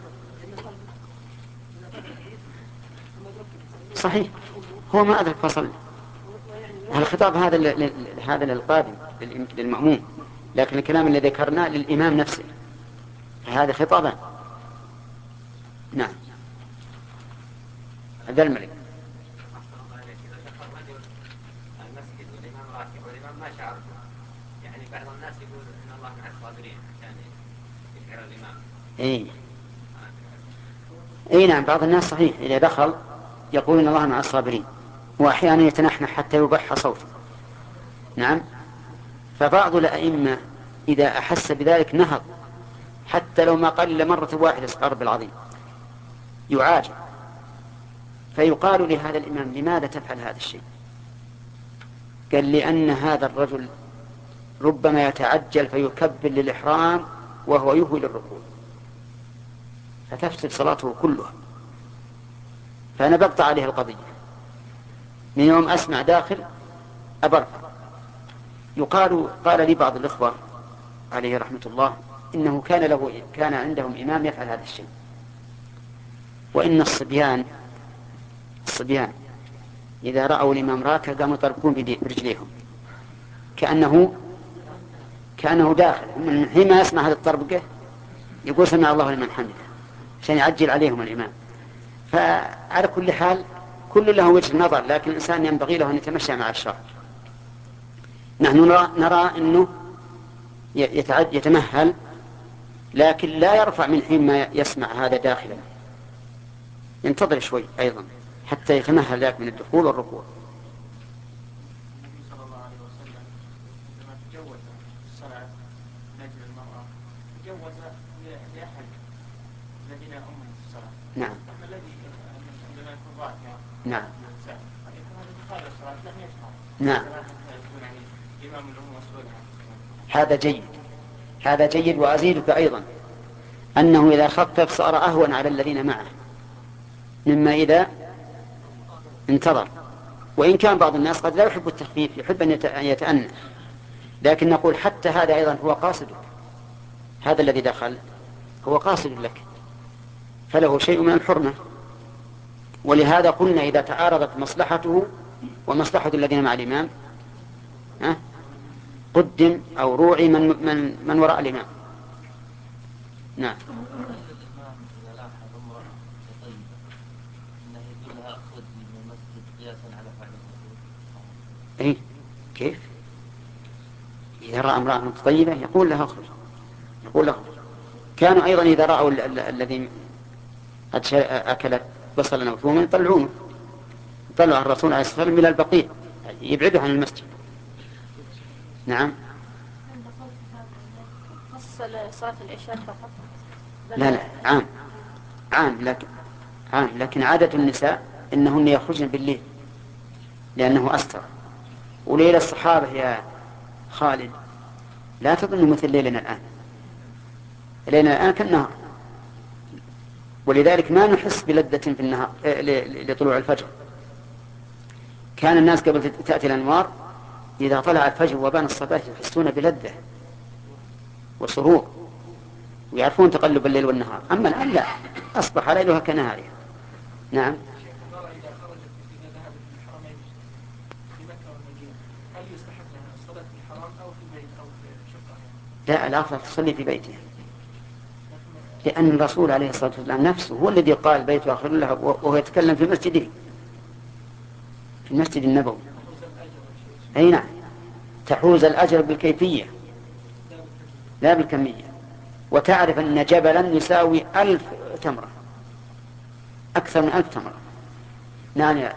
صحيح، هو ما أدرك فصل. الخطاب هذا هذا للقادم للمأموم، لكن الكلام الذي ذكرناه للإمام نفسه، هذا خطابان. نعم. هذا الملك. المسجد والإمام راكب والإمام ما شعر، يعني بعض الناس يقول إن الله مع الصابرين عشان يشعر الإمام. إيه. إيه نعم، بعض الناس صحيح إذا دخل يقول إن الله مع الصابرين، وأحيانا يتنحنح حتى يبح صوته. نعم. فبعض الأئمة إذا أحس بذلك نهض حتى لو ما قل مرة واحدة استغرب العظيم، يعاجب، فيقال لهذا الإمام لماذا تفعل هذا الشيء؟ قال لأن هذا الرجل ربما يتعجل فيكبر للإحرام وهو يهوي للركوع فتفسد صلاته كلها. فأنا بقطع عليه القضية من يوم أسمع داخل أبرك. يقال قال لي بعض الإخوة عليه رحمة الله إنه كان له كان عندهم إمام يفعل هذا الشيء، وإن الصبيان الصبيان إذا رأوا الإمام راكع قاموا يطرقون برجليهم كأنه كأنه داخل، من حين ما يسمع هذا الطربقة يقول سمع الله لمن حمده عشان يعجل عليهم الإمام. فعلى كل حال كل له وجه نظر، لكن الإنسان ينبغي له أن يتمشى مع الشرع. نحن نرى, نرى أنه يتمهل، لكن لا يرفع من حين ما يسمع هذا داخلا، ينتظر شوي أيضا حتى يتمهل ذلك من الدخول والركوع. النبي صلى الله عليه وسلم عندما تجوز الصلاة نجل المرأة تجوز لأحد الذين يؤمنون في الصلاة. نعم. أما الذي عندما يكون راكع نعم. يكون هذا دخال الصلاة لم يشرع. نعم. يكون يعني إمام له مسؤول عنه. هذا جيد، هذا جيد. وأزيدك أيضا أنه إذا خفف صار أهون على الذين معه مما إذا انتظر. وإن كان بعض الناس قد لا يحب التخفيف، يحب أن يتأنى، لكن نقول حتى هذا أيضا هو قاصدك، هذا الذي دخل هو قاصد لك فله شيء من الحرمة. ولهذا قلنا إذا تعارضت مصلحته ومصلحة الذين مع الإمام ها قدم أو روعي من, من, من وراء الإمام. نعم. إيه؟ كيف؟ إذا رأى امرأة متطيبة يقول لها اخرج، يقول لها اخرج. كانوا أيضا إذا رأوا الذي أكلت بصلا وثوما يطلعونه، يطلع الرسول عليه الصلاة والسلام إلى البقيع يبعده عن المسجد. نعم. صلاة العشاء فقط؟ لا لا عام عام لكن عام لكن عادة النساء إنهن يخرجن بالليل لأنه أستر. وليلة الصحابة يا خالد لا تظن مثل ليلنا الآن، ليلنا الآن كالنهار، ولذلك ما نحس بلذة في النهار لطلوع الفجر. كان الناس قبل تأتي الأنوار إذا طلع الفجر وبان الصباح يحسون بلذة وسرور ويعرفون تقلب الليل والنهار. أما الآن لا، أصبح ليلها كنهارها. نعم. لا، الأفضل تصلي في بيتها، لأن الرسول عليه الصلاة والسلام نفسه هو الذي قال بيت آخر له وهو يتكلم في مسجده في المسجد النبوي. أي نعم، تحوز الأجر بالكيفية لا بالكمية. وتعرف أن جبلا يساوي ألف تمرة، أكثر من ألف تمرة. نعم يا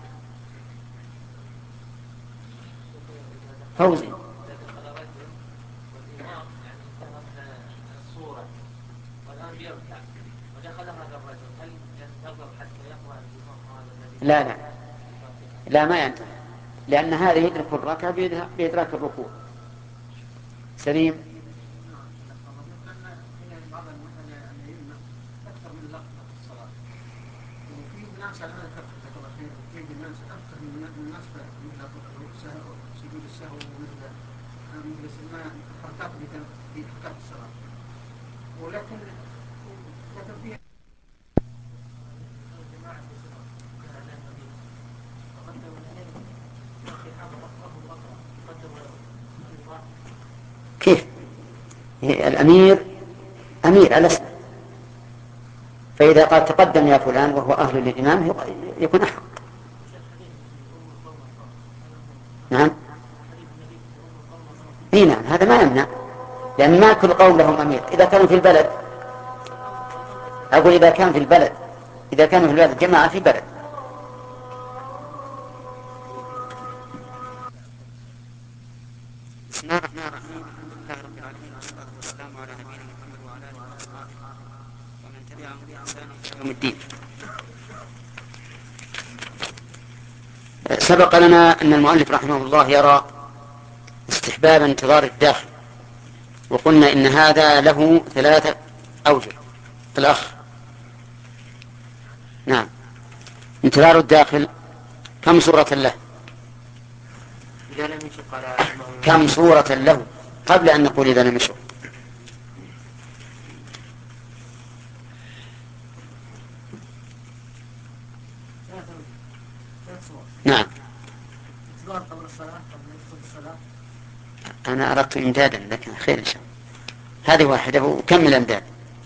فوزي. لا لا لا ما ينتهي، لأن هذا يدرك الركعة بإدراك الركوع. سليم. ولكن كيف الأمير أمير على اسمه، فإذا قال تقدم يا فلان وهو أهل للإمام يكون أحق. نعم اي نعم، هذا ما يمنع، لأن ما كل قوم لهم أمير. إذا كانوا في البلد، أقول إذا كان في البلد، إذا كانوا في البلد جماعة في بلد. بسم الله الرحمن الرحيم، الحمد لله رب العالمين، والصلاة والسلام على نبينا محمد وعلى آله وصحبه ومن تبعهم بإحسان إلى يوم الدين. سبق لنا أن المؤلف رحمه الله يرى استحباب انتظار الداخل، وقلنا إن هذا له ثلاثة أوجه. الأخ نعم، انتظار الداخل كم صورة له؟ كم صورة له قبل أن نقول إذا لم يشق؟ نعم، أنا أردت إمدادا لكن خير إن شاء الله. هذه واحدة وكمل إمداد.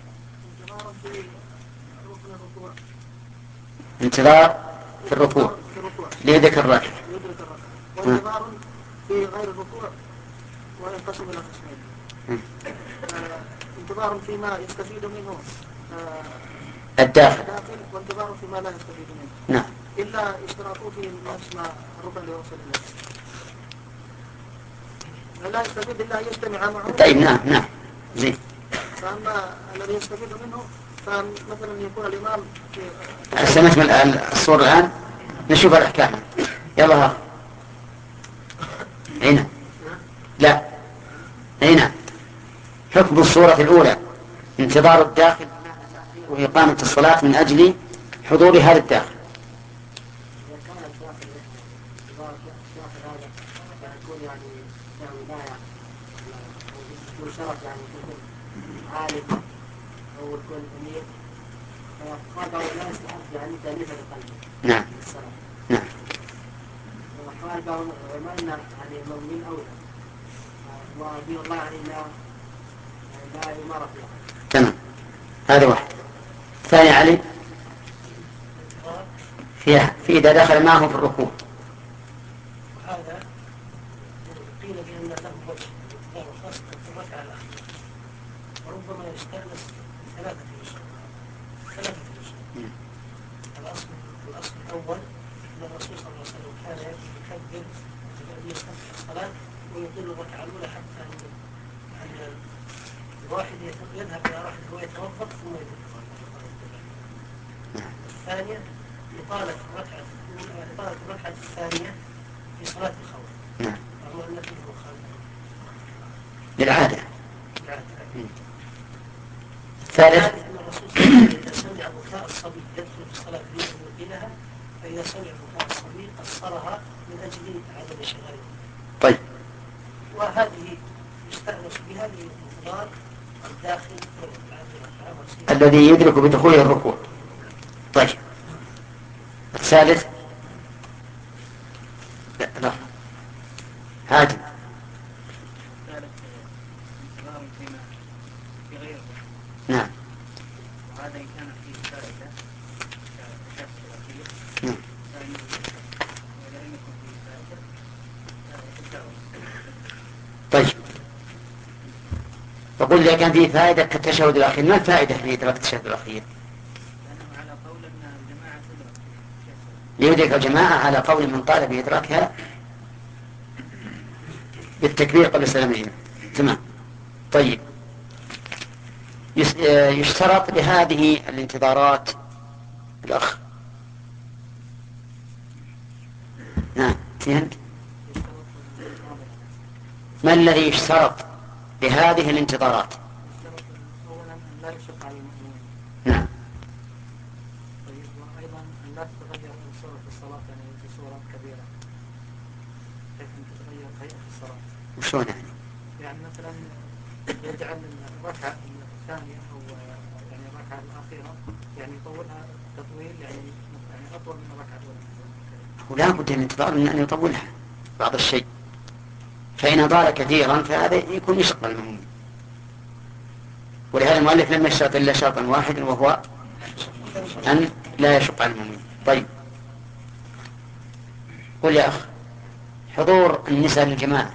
انتظار في الركوع ليدك الراكع، وانتظار في غير الركوع وينقسم إلى قسمين. انتظار فيما يستفيد منه الداخل، وانتظار فيما لا يستفيد منه. نعم، إلا اشتراطه في نفس ما الركن اللي وصل إليه، لا يستفيد إلا أن يجتمع معه. طيب نعم نعم زين. فأما الذي يستفيد منه فمثلا يكون الإمام سنكمل الصورة الآن، نشوف الأحكام. يلا ها هنا، لا هنا حكم الصورة الأولى انتظار الداخل وإقامة الصلاة من أجل حضور هذا الداخل. شرط يعني يكون عالم أو يكون أمير، فهذا لا يستحق يعني تأليف القلب. نعم نعم. وقال بعض العلماء أن يعني المؤمنين أولى، ودين الله يعني لا لا يمارس فيها. تمام، هذا واحد. ثاني علي فيها في إذا دخل معه في الركوع. وهذا قيل بأن له وجه خاصة في الركعة الأخيرة، وربما يستأنس ثلاثة وجوه ثلاثة وجوه. الأصل الأصل الأول أن الرسول صلى الله عليه وسلم كان يكبر يستفتح الصلاة ويطيل الركعة الأولى حتى أن الواحد يذهب إلى راحته ويتوضأ ثم يذهب. الثانية إطالة الركعة إطالة الركعة الثانية في صلاة الخوف. نعم. رغم أن فيه مخالفة للعادة. الثالث الثالث أن الرسول صلى الله عليه وسلم إذا سمع بكاء الصبي يدخل في الصلاة يريد أن يقيلها، فإذا سمع بكاء الصبي قصرها من أجل عدم شغالها. طيب. وهذه يستأنس بها لانتظار الداخل الذي يدرك بدخوله الركوع. طيب. الثالث لا لا هادي. نعم. وهذا إن كان فيه فائدة كشخص الأخير. نعم. وإذا لم يكن فيه فائدة طيب. فقل لي كان فيه فائدة كالتشهد الأخير، ما الفائدة في إدراك التشهد الأخير؟ لأنه على قول أن الجماعة تدرك ليدرك الجماعة على قول من قال بإدراكها بالتكبير قبل السلام عليكم. تمام. طيب. يشترط لهذه الانتظارات الأخ. نعم فهمت. ما الذي يشترط لهذه الانتظارات؟ أولا لا يشق على المؤمنين. نعم. طيب وأيضا أن لا تتغير صورة الصلاة يعني في صورة كبيرة، كيف أن تتغير هيئة الصلاة. وشون يعني؟ يعني مثلا يجعل الركعة الثانية أو يعني الركعة الأخيرة يعني يطولها تطويل يعني يعني أطول من الركعة الأولى. ولا بد من انتظار أن يطولها بعض الشيء، فإن طال كثيرا فهذا يكون يشق المأموم. ولهذا المؤلف لم يشترط إلا شرطا واحدا وهو أن لا يشق على المؤمن. طيب قل يا أخ، حضور النساء للجماعة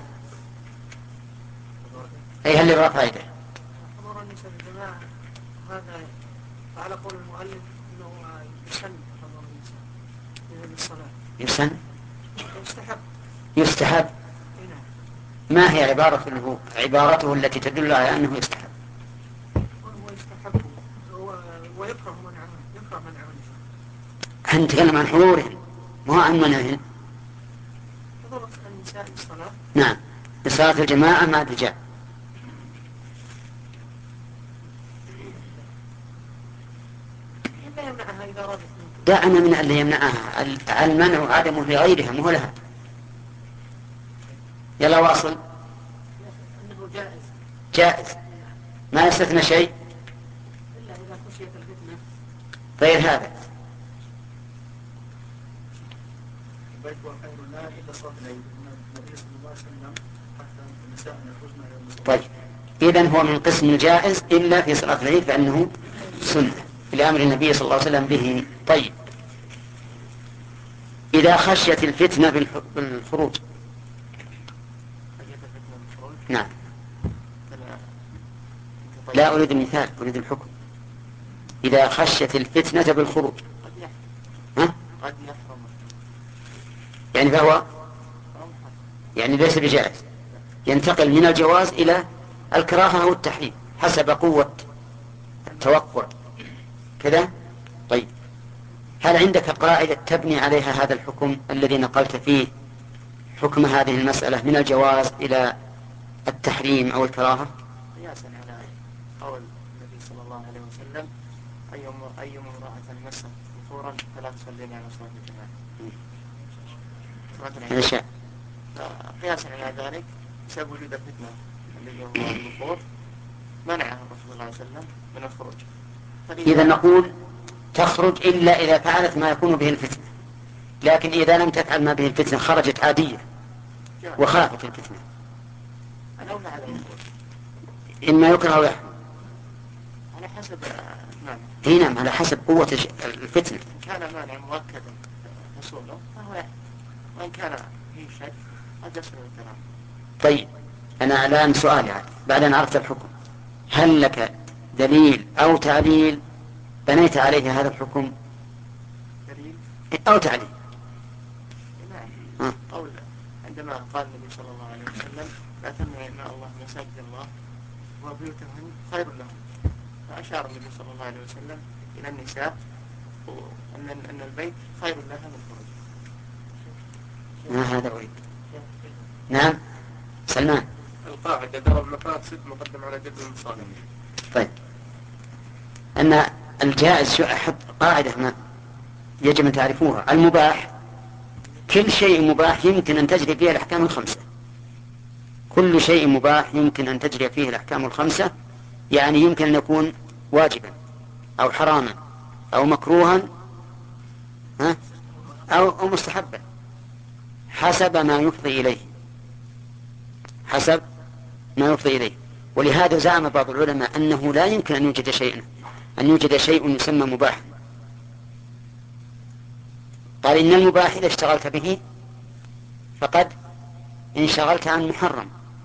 أي هل لها فائدة؟ حضور النساء للجماعة هذا على قول المؤلف أنه يسن حضور النساء من الصلاة. يسن؟ يستحب. يستحب. ما هي عبارته عبارته التي تدل على أنه يستحب؟ هو يستحب ويكره من عمل يكره من عمل. أنت تتكلم عن حضورهن مو عن منعهن. حضور النساء للصلاة. نعم لصلاة الجماعة مع الرجال. لا يمنعها إذا رادت. دعنا من اللي يمنعها، المنع عدمه لغيرها مو لها. يلا واصل. أنه جائز. جائز ما يستثنى شيء إلا إذا خشيت الفتنة. غير هذا. البيت وخير الله إلا صلاة العيد. النبي صلى الله عليه وسلم حتى النساء يخرجن يوم الجمعة. طيب إذن هو من قسم الجائز إلا في صلاة العيد فإنه سنة لأمر النبي صلى الله عليه وسلم به. طيب إذا خشيت الفتنة بالخروج. نعم لا أريد المثال أريد الحكم. إذا خشيت الفتنة بالخروج ها؟ يعني فهو يعني ليس بجائز، ينتقل من الجواز إلى الكراهة أو التحريم حسب قوة التوقع كذا. طيب هل عندك قاعدة تبني عليها هذا الحكم الذي نقلت فيه حكم هذه المسألة من الجواز إلى التحريم أو الكراهة؟ قياسا على قول النبي صلى الله عليه وسلم أي امرأة مست ذكورا فلا تصلين على صلاة الجماعة. شاء. قياسا على ذلك بسبب وجود الفتنة الذي هو النفور منعها الرسول صلى الله عليه وسلم من الخروج. إذا نقول تخرج إلا إذا فعلت ما يكون به الفتنة، لكن إذا لم تفعل ما به الفتنة خرجت عادية وخافت الفتنة إما يكره أو يحرم على حسب نعم على حسب قوة الفتنة. كان مانع مؤكدا حصوله فهو يحرم، وإن كان فيه شك قد يصل الكلام. طيب أنا الآن سؤالي يعني بعد أن عرفت الحكم، هل لك دليل أو تعليل بنيت عليه هذا الحكم؟ دليل أو تعليل؟ نعم. قول عندما قال النبي صلى الله عليه وسلم لا تمنعوا مع الله مساجد الله وبيوتهن خير لهم، فأشار النبي صلى الله عليه وسلم إلى النساء وأن أن البيت خير لها من الخروج. ما هذا أريد. نعم سلمان. القاعدة درء المفاسد مقدم على جلب المصالح. طيب أن الجائز شو أحد قاعدة ما يجب أن تعرفوها، المباح كل شيء مباح يمكن أن تجري فيه الأحكام الخمسة. كل شيء مباح يمكن أن تجري فيه الأحكام الخمسة، يعني يمكن أن يكون واجبا أو حراما أو مكروها ها أو مستحبا حسب ما يفضي إليه حسب ما يفضي إليه. ولهذا زعم بعض العلماء أنه لا يمكن أن يوجد شيء أن يوجد شيء يسمى مباح. قال إن المباح إذا اشتغلت به فقد انشغلت عن محرم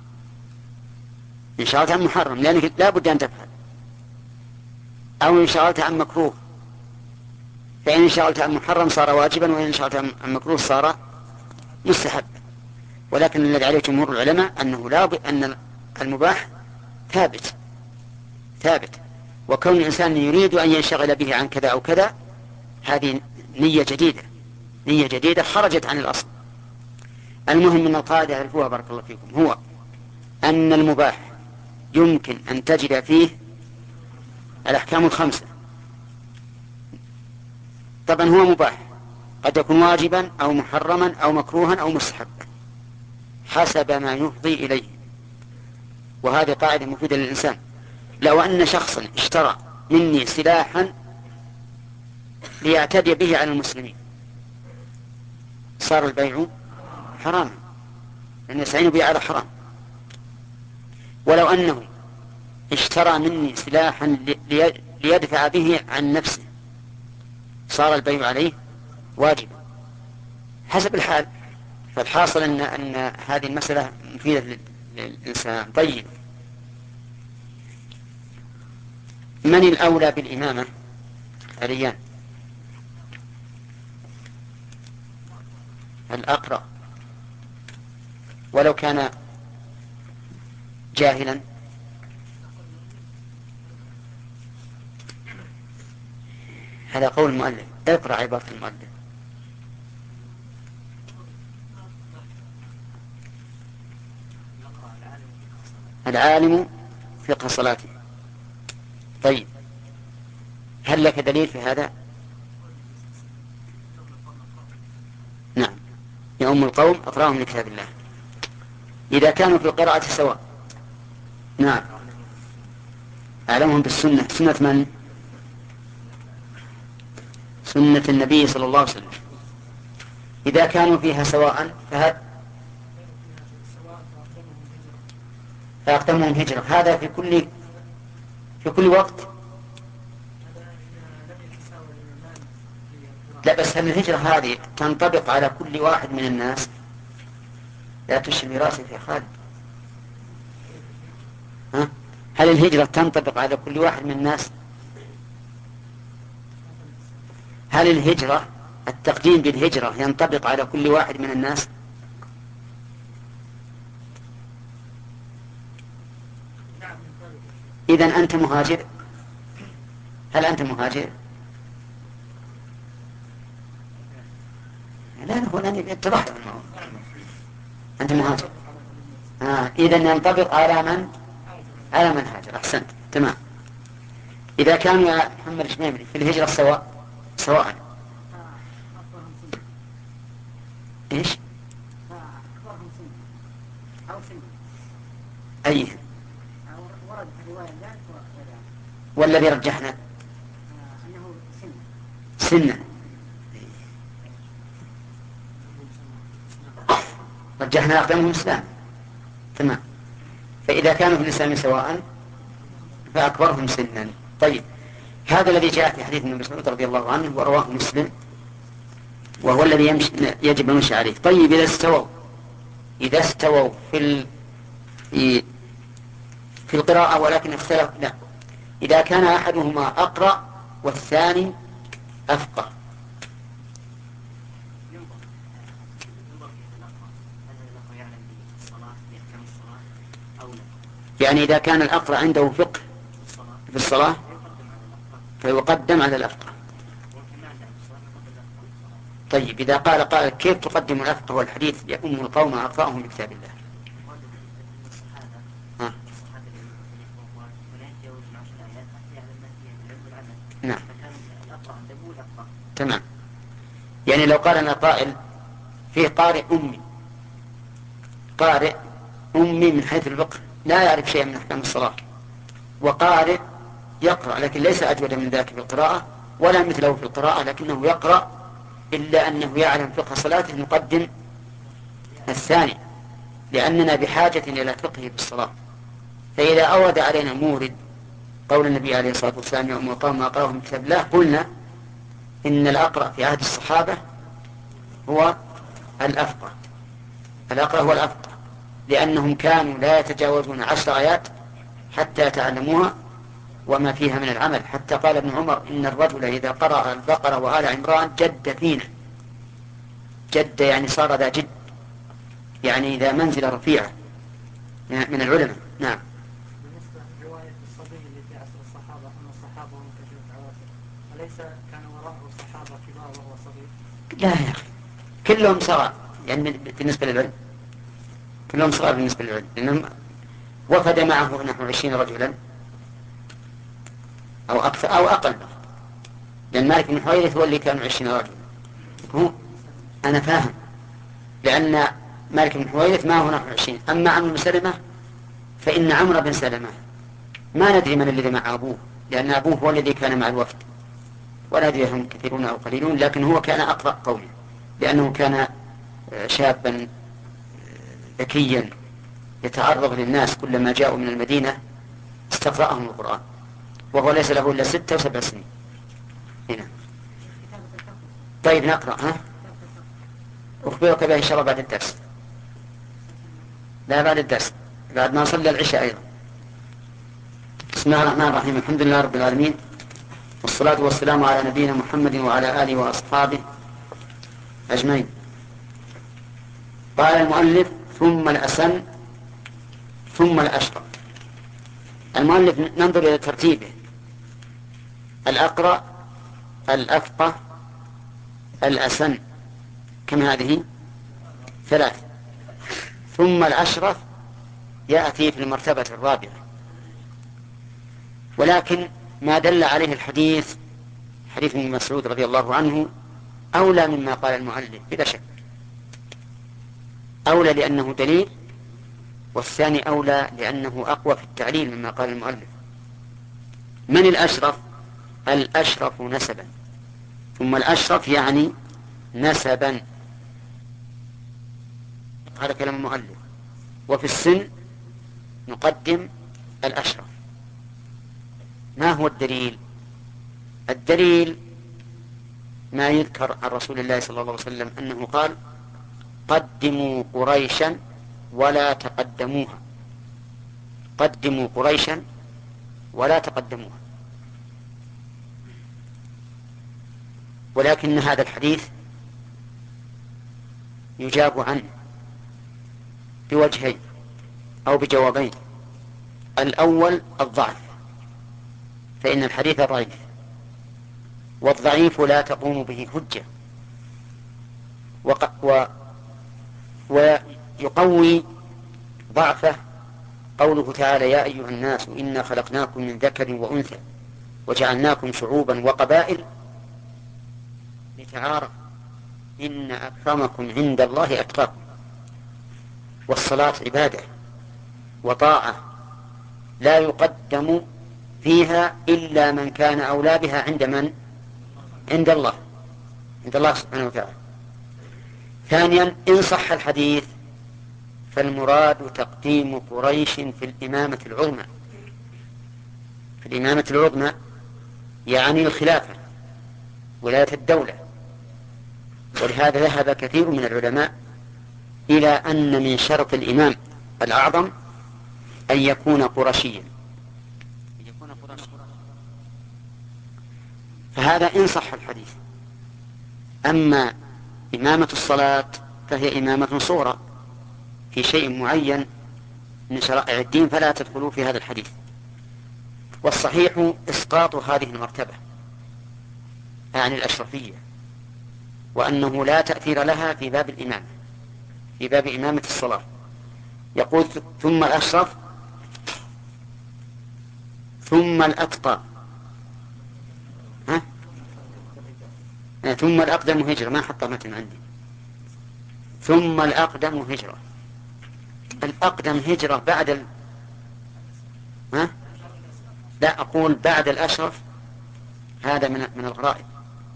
انشغلت عن محرم لأنك لا بد أن تفعل، أو انشغلت عن مكروه، فإن انشغلت عن محرم صار واجبا، وإن انشغلت عن مكروه صار مستحب. ولكن الذي عليه جمهور العلماء أنه لا بد أن المباح ثابت ثابت وكون الإنسان يريد أن ينشغل به عن كذا أو كذا هذه نية جديدة نية جديدة خرجت عن الأصل. المهم من القاعدة عرفوها بارك الله فيكم هو أن المباح يمكن أن تجد فيه الأحكام الخمسة. طبعا هو مباح قد يكون واجبا أو محرما أو مكروها أو مستحبا حسب ما يفضي إليه، وهذه قاعدة مفيدة للإنسان. لو أن شخصا اشترى مني سلاحا ليعتدي به على المسلمين صار البيع حراما لأن يستعين به على حرام. ولو أنه اشترى مني سلاحا لي- ليدفع به عن نفسه صار البيع عليه واجبا حسب الحال. فالحاصل أن, أن هذه المسألة مفيدة لل- للإنسان. طيب، من الأولى بالإمامة حاليا؟ الأقرأ ولو كان جاهلا؟ هذا قول المؤلف. اقرأ عبارة المؤلف. العالم فقه صلاته. طيب، هل لك دليل في هذا؟ نعم، يؤم القوم أقرأهم لكتاب الله إذا كانوا في القراءة سواء. نعم، أعلمهم بالسنة. سنة من؟ سنة النبي صلى الله عليه وسلم. إذا كانوا فيها سواء فهذا فأقدمهم هجرة. هذا في كل في كل وقت. لا، بس هل الهجرة هذه تنطبق على كل واحد من الناس؟ لا تشري راسي في خالد. ها؟ هل الهجرة تنطبق على كل واحد من الناس؟ هل الهجرة التقديم بالهجرة ينطبق على كل واحد من الناس؟ إذن أنت مهاجر؟ هل أنت مهاجر؟ لا، هو لأني اتضحت الموضوع. أنت مهاجر. آه. إذن ينطبق على من؟ على من هاجر. أحسنت، تمام. إذا كانوا يا محمد الشميمري في الهجرة سواء سواء إيش؟ أي والذي رجحنا سنة. رجحنا أقدمهم إسلام. تمام. فإذا كانوا في الإسلام سواء فأكبرهم سنا. طيب، هذا الذي جاء في حديث ابن مسعود رضي الله عنه ورواه مسلم، وهو الذي يمشي يجب المشي عليه. طيب، إذا استووا إذا استووا في ال... في القراءة ولكن اختلف، لا، إذا كان أحدهما أقرأ والثاني أفقه. يعني إذا كان الأقرأ عنده فقه في الصلاة فيقدم على الأفقه. طيب، إذا قال قال كيف تقدم الأفقه والحديث يؤم القوم أقرأهم بكتاب الله؟ ها. نعم، تمام. يعني لو قال أنا قائل فيه قارئ أمي قارئ أمي من حيث الفقه لا يعرف شيئا من أحكام الصلاة، وقارئ يقرأ لكن ليس أجود من ذاك في القراءة ولا مثله في القراءة لكنه يقرأ إلا أنه يعلم فقه صلاته، نقدم الثاني لأننا بحاجة إلى فقهه في الصلاة. فإذا أورد علينا مورد قول النبي عليه الصلاة والسلام يوم القوم أقرأهم كتاب الله، قلنا إن الأقرأ في عهد الصحابة هو الأفقه. الأقرأ هو الأفقه لأنهم كانوا لا يتجاوزون عشر آيات حتى يتعلموها وما فيها من العمل. حتى قال ابن عمر إن الرجل إذا قرأ البقرة وآل عمران جد فينا. جد يعني صار ذا جد، يعني ذا منزل رفيعة من العلماء. نعم. بالنسبة لرواية الصبي اللي في عصر الصحابة أن الصحابة هم كثيرة عواتق، أليس كان وراءه الصحابة كبار وهو صغير؟ لا يا أخي، كلهم صغار يعني بالنسبة للعلم، كلهم صغار بالنسبة للعلم، لأنهم وفد معه نحو عشرين رجلا أو أكثر أو أقل، لأن مالك بن حويرث هو اللي كانوا عشرين رجلا. هو أنا فاهم، لأن مالك بن حويرث ما هو نحو عشرين. أما عمرو بن سلمة فإن عمرو بن سلمة ما ندري من الذي مع أبوه، لأن أبوه هو الذي كان مع الوفد ولا ندري هم كثيرون أو قليلون، لكن هو كان أقرأ قومه لأنه كان شابا ذكيا يتعرض للناس كلما جاءوا من المدينة استقرأهم القرآن، وهو ليس له إلا ستة وسبع سنين. هنا. طيب نقرأ. ها أخبرك به إن شاء الله بعد الدرس. لا بعد الدرس، بعد ما نصلي العشاء أيضا. بسم الله الرحمن الرحيم. الحمد لله رب العالمين، والصلاة والسلام على نبينا محمد وعلى آله وأصحابه أجمعين. قال المؤلف: ثم الأسن ثم الأشرف. المؤلف ننظر إلى ترتيبه: الأقرأ، الأفقه، الأسن، كم هذه؟ ثلاث. ثم الأشرف يأتي في المرتبة الرابعة، ولكن ما دل عليه الحديث، حديث ابن مسعود رضي الله عنه، أولى مما قال المؤلف بلا شك. أولى لأنه دليل، والثاني أولى لأنه أقوى في التعليل مما قال المؤلف. من الأشرف؟ الأشرف نسبا. ثم الأشرف يعني نسبا، هذا كلام المؤلف. وفي السن نقدم الأشرف. ما هو الدليل؟ الدليل ما يذكر عن رسول الله صلى الله عليه وسلم أنه قال: قدموا قريشا ولا تقدموها. قدموا قريشا ولا تقدموها. ولكن هذا الحديث يجاب عنه بوجهين أو بجوابين. الأول الضعف، فإن الحديث ضعيف، والضعيف لا تقوم به حجة. وق... و... ويقوي ضعفه قوله تعالى: يا أيها الناس إنا خلقناكم من ذكر وأنثى وجعلناكم شعوبا وقبائل لتعارفوا إن أكرمكم عند الله أتقاكم. والصلاة عبادة وطاعة لا يقدم فيها إلا من كان أولى بها عند من؟ عند الله، عند الله سبحانه وتعالى. ثانيا، إن صح الحديث فالمراد تقديم قريش في الإمامة العظمى. في الإمامة العظمى يعني الخلافة، ولاية الدولة. ولهذا ذهب كثير من العلماء إلى أن من شرط الإمام الأعظم أن يكون قرشيا. فهذا إن صح الحديث. أما إمامة الصلاة فهي إمامة صغرى في شيء معين من شرائع الدين، فلا تدخلوا في هذا الحديث. والصحيح إسقاط هذه المرتبة يعني الأشرفية، وأنه لا تأثير لها في باب الإمامة، في باب إمامة الصلاة. يقول: ثم الأشرف ثم الأتقى. ها؟ ثم الأقدم هجرة، ما حط متن عندي. ثم الأقدم هجرة. الأقدم هجرة بعد ال... ها؟ لا، أقول بعد الأشرف. هذا من من الغرائب،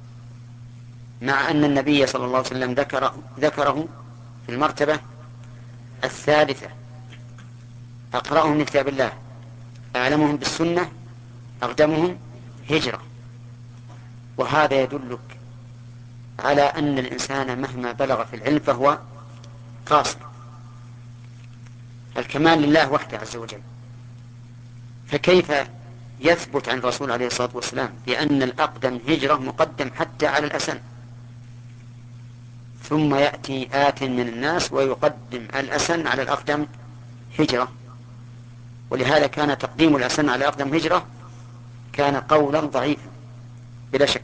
مع أن النبي صلى الله عليه وسلم ذكر ذكره في المرتبة الثالثة: أقرأهم من كتاب الله، أعلمهم بالسنة، أقدمهم هجرة. وهذا يدلك على أن الإنسان مهما بلغ في العلم فهو قاصر. الكمال لله وحده عز وجل. فكيف يثبت عن الرسول عليه الصلاة والسلام بأن الأقدم هجرة مقدم حتى على الأسن، ثم يأتي آت من الناس ويقدم الأسن على الأقدم هجرة؟ ولهذا كان تقديم الأسن على الأقدم هجرة كان قولا ضعيفا بلا شك.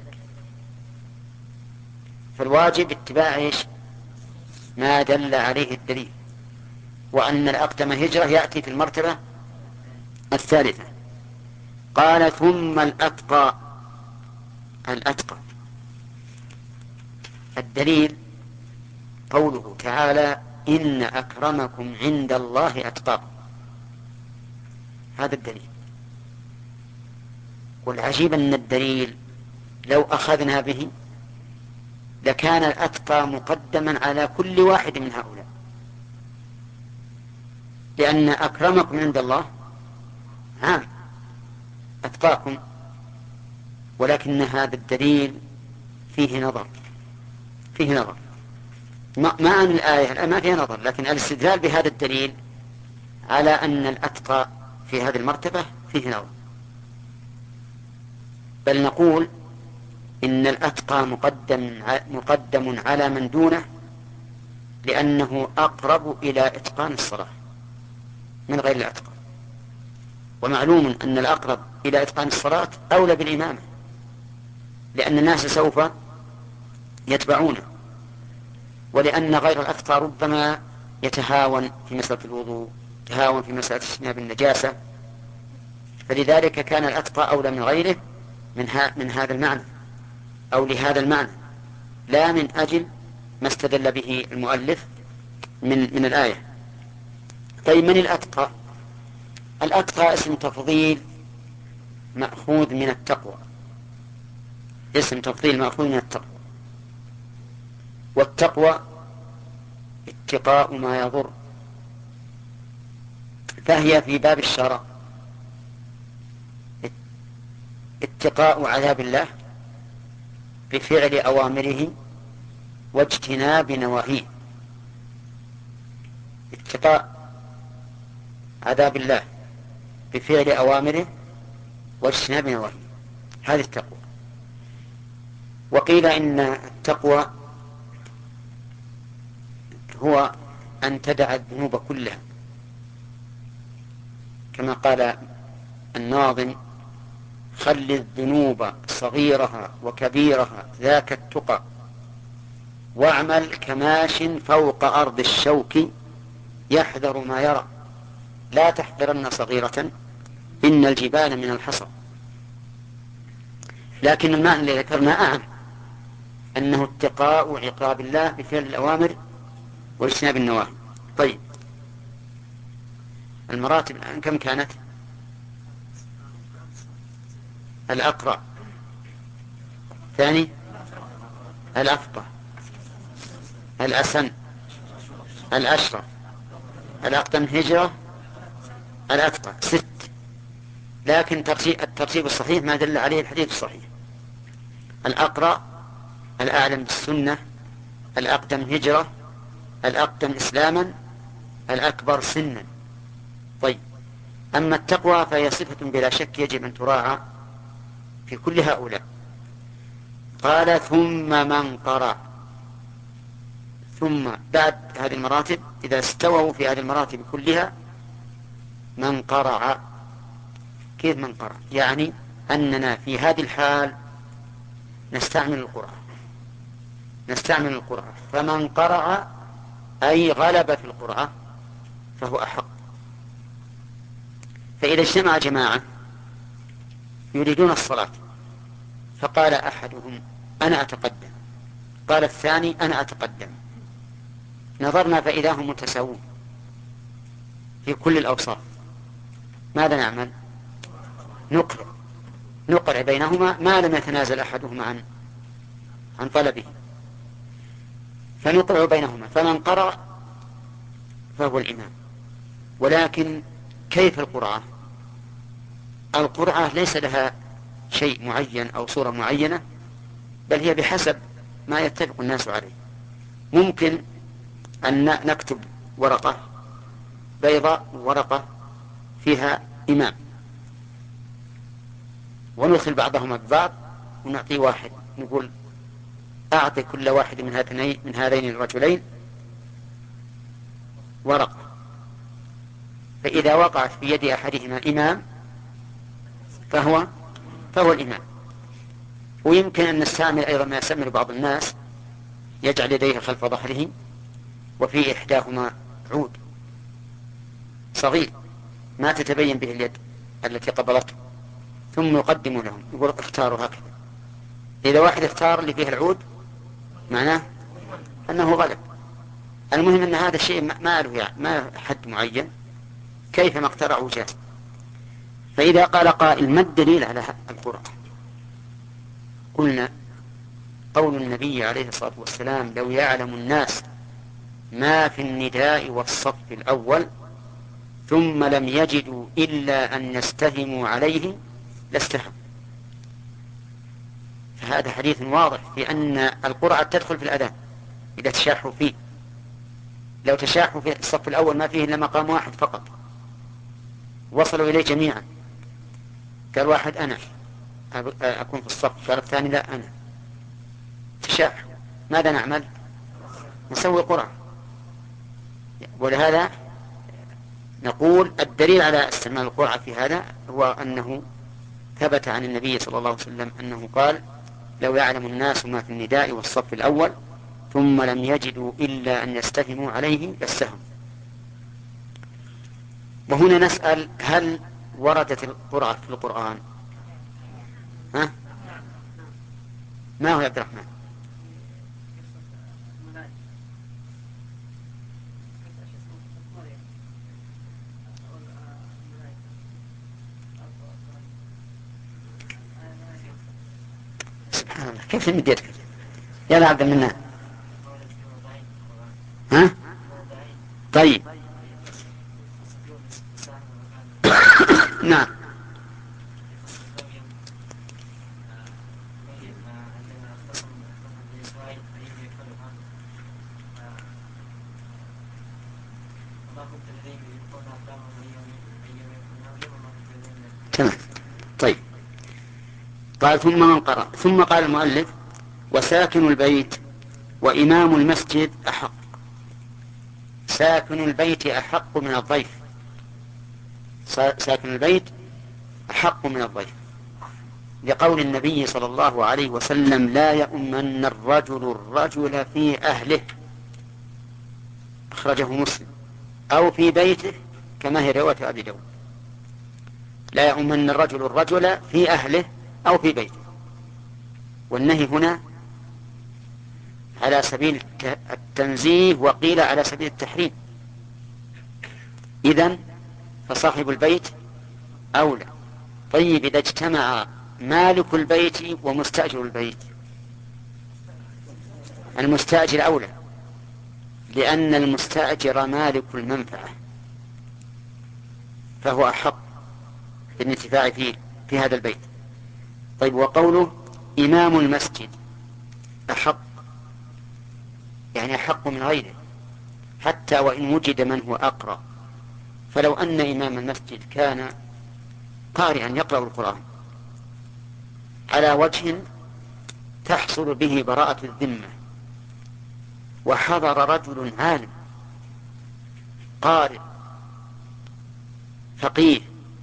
فالواجب اتباع إيش؟ ما دل عليه الدليل، وأن الأقدم هجرة يأتي في المرتبة الثالثة. قال: ثم الأتقى. الأتقى الدليل قوله تعالى: إن أكرمكم عند الله أتقاكم. هذا الدليل. والعجيب أن الدليل لو أخذنا به لكان الأتقى مقدما على كل واحد من هؤلاء، لأن أكرمكم عند الله عام أتقاكم، ولكن هذا الدليل فيه نظر فيه نظر ما عن الآية ما فيها نظر، لكن الاستدلال بهذا الدليل على أن الأتقى في هذه المرتبة فيه نظر. بل نقول إن الأتقى مقدم, مقدم على من دونه، لأنه أقرب إلى إتقان الصلاة من غير الأتقى. ومعلوم أن الأقرب إلى إتقان الصلاة أولى بالإمامة، لأن الناس سوف يتبعونه، ولأن غير الأتقى ربما يتهاون في مسألة الوضوء، يتهاون في مسألة اجتناب النجاسة، فلذلك كان الأتقى أولى من غيره من, من هذا المعنى أو لهذا المعنى، لا من أجل ما استدل به المؤلف من, من الآية. طيب من الأتقى؟ الأتقى اسم تفضيل مأخوذ من التقوى، اسم تفضيل مأخوذ من التقوى، والتقوى اتقاء ما يضر، فهي في باب الشرع اتقاء عذاب الله بفعل أوامره واجتناب نواهيه. اتقاء عذاب الله بفعل أوامره واجتناب نواهيه، هذه التقوى. وقيل إن التقوى هو أن تدع الذنوب كلها، كما قال الناظم: خل الذنوب صغيرها وكبيرها ذاك التقى، واعمل كماش فوق أرض الشوك يحذر ما يرى، لا تحذرن صغيرة إن الجبال من الحصى. لكن المعنى الذي ذكرنا أعم، أنه اتقاء عقاب الله بفعل الأوامر واجتناب النواهي. طيب المراتب الآن كم كانت؟ الأقرأ، ثاني الأفقه، الأسن، الأشرف، الأقدم هجرة، الأتقى، ست. لكن الترتيب الصحيح ما دل عليه الحديث الصحيح: الأقرأ، الأعلم بالسنة، الأقدم هجرة، الأقدم إسلاما، الأكبر سنا. طيب أما التقوى فهي صفة بلا شك يجب أن تراعى في كل هؤلاء. قال: ثم من قرأ، ثم بعد هذه المراتب إذا استووا في هذه المراتب كلها من قرأ. كيف من قرأ؟ يعني أننا في هذه الحال نستعمل القرآن نستعمل القرآن فمن قرأ أي غلب في القرآن فهو أحق. فإذا اجتمع جماعة يريدون الصلاة، فقال أحدهم: أنا أتقدم، قال الثاني: أنا أتقدم، نظرنا فإذا هم متساوون في كل الأوصاف، ماذا نعمل؟ نقرع نقرع بينهما ما لم يتنازل أحدهما عن عن طلبه، فنقرع بينهما. فمن قرأ فهو الإمام. ولكن كيف القرعة؟ القرعة ليس لها شيء معين أو صورة معينة، بل هي بحسب ما يتفق الناس عليه. ممكن أن نكتب ورقة بيضاء ورقة فيها إمام، وندخل بعضهما ببعض ونعطي واحد، نقول: أعطي كل واحد من هذين من هذين الرجلين ورقة، فإذا وقعت في يد أحدهما إمام فهو فهو الإمام. ويمكن أن نستعمل أيضا ما يستعمل بعض الناس، يجعل يديه خلف ظهره وفي إحداهما عود صغير ما تتبين به اليد التي قبلته، ثم يقدم لهم يقول: اختاروا هكذا. إذا واحد اختار اللي فيه العود معناه أنه غلب. المهم أن هذا الشيء ما له يعني ما حد معين، كيفما اقترعوا جاز. فإذا قال قائل: ما الدليل على القرآن؟ قلنا: قول النبي عليه الصلاة والسلام: لو يعلم الناس ما في النداء والصف الأول ثم لم يجدوا إلا أن يستهموا عليه لاستحب. فهذا حديث واضح في أن القرعة تدخل في الأذان إذا تشاحوا فيه. لو تشاحوا في الصف الأول ما فيه إلا مقام واحد فقط، وصلوا إليه جميعا، قال واحد أنا أكون في الصف، قال الثاني لا أنا، تشاحوا، ماذا نعمل؟ نسوي قرعة. ولهذا نقول الدليل على استعمال القرعة في هذا هو أنه ثبت عن النبي صلى الله عليه وسلم أنه قال لو يعلم الناس ما في النداء والصف الأول ثم لم يجدوا إلا أن يستهموا عليه لاستهموا. وهنا نسأل هل وردت القرعة في القرآن؟ ها؟ ما هو يا عبد الرحمن؟ سبحان الله، كيف تمد يدك؟ يلا عبد المنان. ها؟ طيب. نعم. تمام. طيب. قال ثم من قرأ، ثم قال المؤلف وساكن البيت وإمام المسجد أحق. ساكن البيت أحق من الضيف. ساكن البيت أحق من الضيف لقول النبي صلى الله عليه وسلم لا يؤمن الرجل الرجل في أهله، أخرجه مسلم، أو في بيته كما هي رواية أبي داود. لا يؤمن الرجل الرجل في أهله أو في بيته، والنهي هنا على سبيل التنزيه وقيل على سبيل التحريم. إذن فصاحب البيت أولى. طيب إذا اجتمع مالك البيت ومستأجر البيت، المستأجر أولى، لأن المستأجر مالك المنفعة فهو أحق بالانتفاع فيه في هذا البيت. طيب وقوله إمام المسجد أحق، يعني أحق من غيره حتى وإن وجد من هو أقرأ. فلو أن إمام المسجد كان قارئا يقرأ القرآن على وجه تحصل به براءة الذمة، وحضر رجل عالم قارئ فقيه،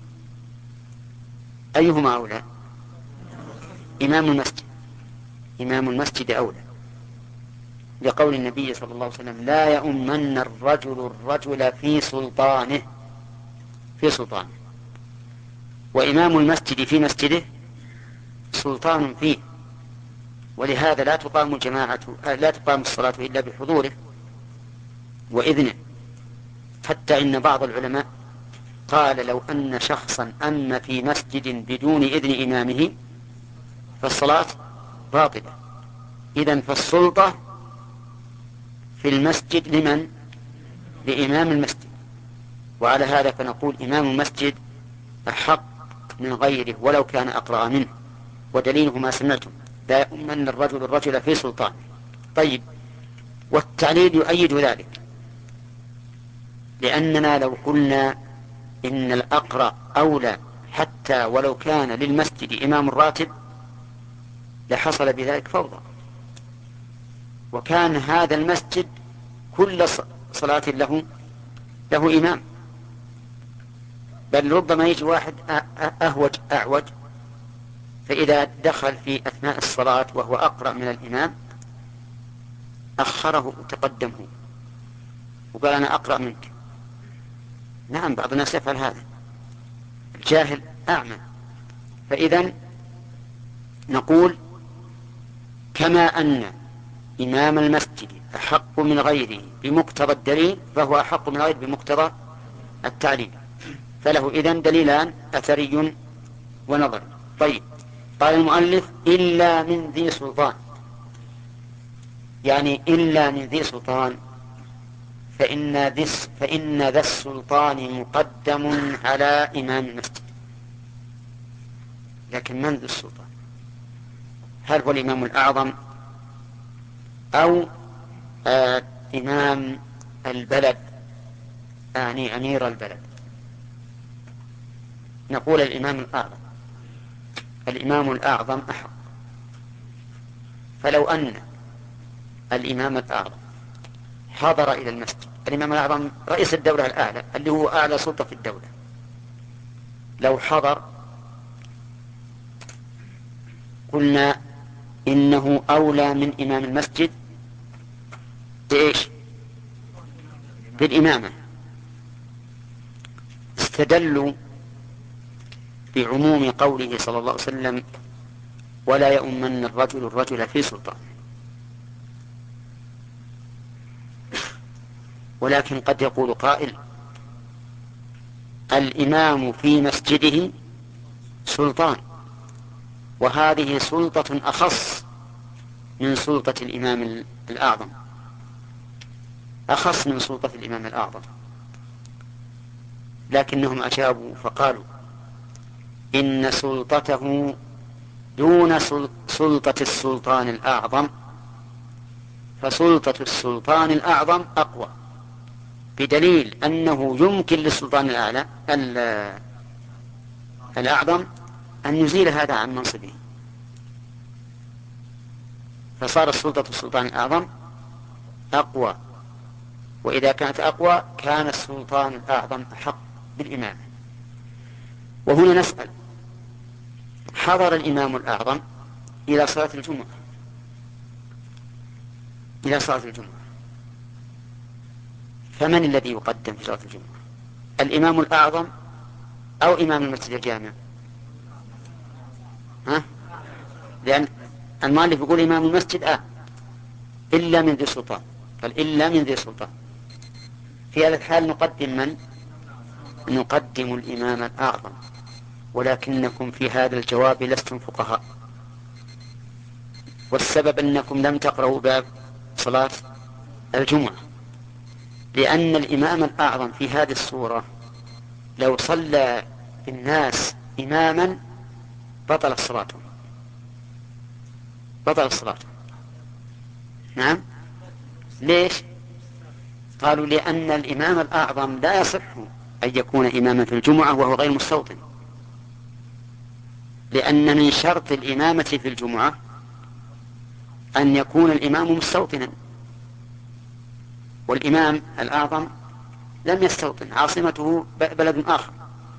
أيهما أولى؟ إمام المسجد. إمام المسجد أولى لقول النبي صلى الله عليه وسلم لا يؤمن الرجل الرجل في سلطانه في سلطانه. وإمام المسجد في مسجده سلطان فيه، ولهذا لا تقام الجماعة لا تقام الصلاة إلا بحضوره وإذنه. حتى إن بعض العلماء قال لو أن شخصا أم في مسجد بدون إذن إمامه فالصلاة باطلة. إذن فالسلطة في المسجد لمن؟ لإمام المسجد. وعلى هذا فنقول إمام المسجد أحق من غيره ولو كان أقرأ منه، ودليله ما سمعتم لا يؤمن الرجل الرجل في سلطان. طيب والتعليل يؤيد ذلك، لأننا لو قلنا إن الأقرأ أولى حتى ولو كان للمسجد إمام راتب لحصل بذلك فوضى، وكان هذا المسجد كل صلاة له له إمام، بل ربما يجي واحد أهوج أعوج فإذا دخل في أثناء الصلاة وهو أقرأ من الإمام أخره وتقدمه وقال أنا أقرأ منك. نعم بعض الناس يفعل هذا، الجاهل أعمى. فإذا نقول كما أن إمام المسجد أحق من غيره بمقتضى الدليل فهو أحق من غيره بمقتضى التعليل، فله إذن دليلان أثري ونظري. طيب قال المؤلف إلا من ذي سلطان، يعني إلا من ذي سلطان فإن ذي, فإن ذا السلطان مقدم على إمام المسجد. لكن من ذو السلطان؟ هل هو الإمام الأعظم أو آه إمام البلد، يعني أمير البلد؟ نقول الإمام الأعظم. الإمام الأعظم أحق. فلو أن الإمام الأعظم حضر إلى المسجد، الإمام الأعظم رئيس الدولة الأعلى اللي هو أعلى سلطة في الدولة، لو حضر قلنا إنه أولى من إمام المسجد بإيش؟ بالإمامة. استدلوا بعموم قوله صلى الله عليه وسلم: ولا يؤمن الرجل الرجل في سلطان. ولكن قد يقول قائل: الإمام في مسجده سلطان، وهذه سلطة أخص من سلطة الإمام الأعظم، أخص من سلطة الإمام الأعظم. لكنهم أجابوا فقالوا: إن سلطته دون سلطة السلطان الأعظم، فسلطة السلطان الأعظم أقوى، بدليل أنه يمكن للسلطان الأعلى الأعظم أن يزيل هذا عن منصبه، فصار سلطة السلطان الأعظم أقوى، وإذا كانت أقوى كان السلطان الأعظم أحق بالإمامة. وهنا نسأل: حضر الإمام الأعظم إلى صلاة الجمعة إلى صلاة الجمعة فمن الذي يقدم في صلاة الجمعة؟ الإمام الأعظم أو إمام المسجد الجامع؟ ها؟ لأن المؤلف يقول إمام المسجد آه إلا من ذي سلطان، قال إلا من ذي سلطان. في هذا الحال نقدم من؟ نقدم الإمام الأعظم. ولكنكم في هذا الجواب لستم فقهاء، والسبب أنكم لم تقرأوا باب صلاة الجمعة، لأن الإمام الأعظم في هذه الصورة لو صلى الناس إماما بطل الصلاة، بطل الصلاة. نعم. ليش؟ قالوا: لأن الإمام الأعظم لا يصح أن يكون إماما في الجمعة وهو غير مستوطن، لأن من شرط الإمامة في الجمعة أن يكون الإمام مستوطنا، والإمام الأعظم لم يستوطن، عاصمته بلد آخر.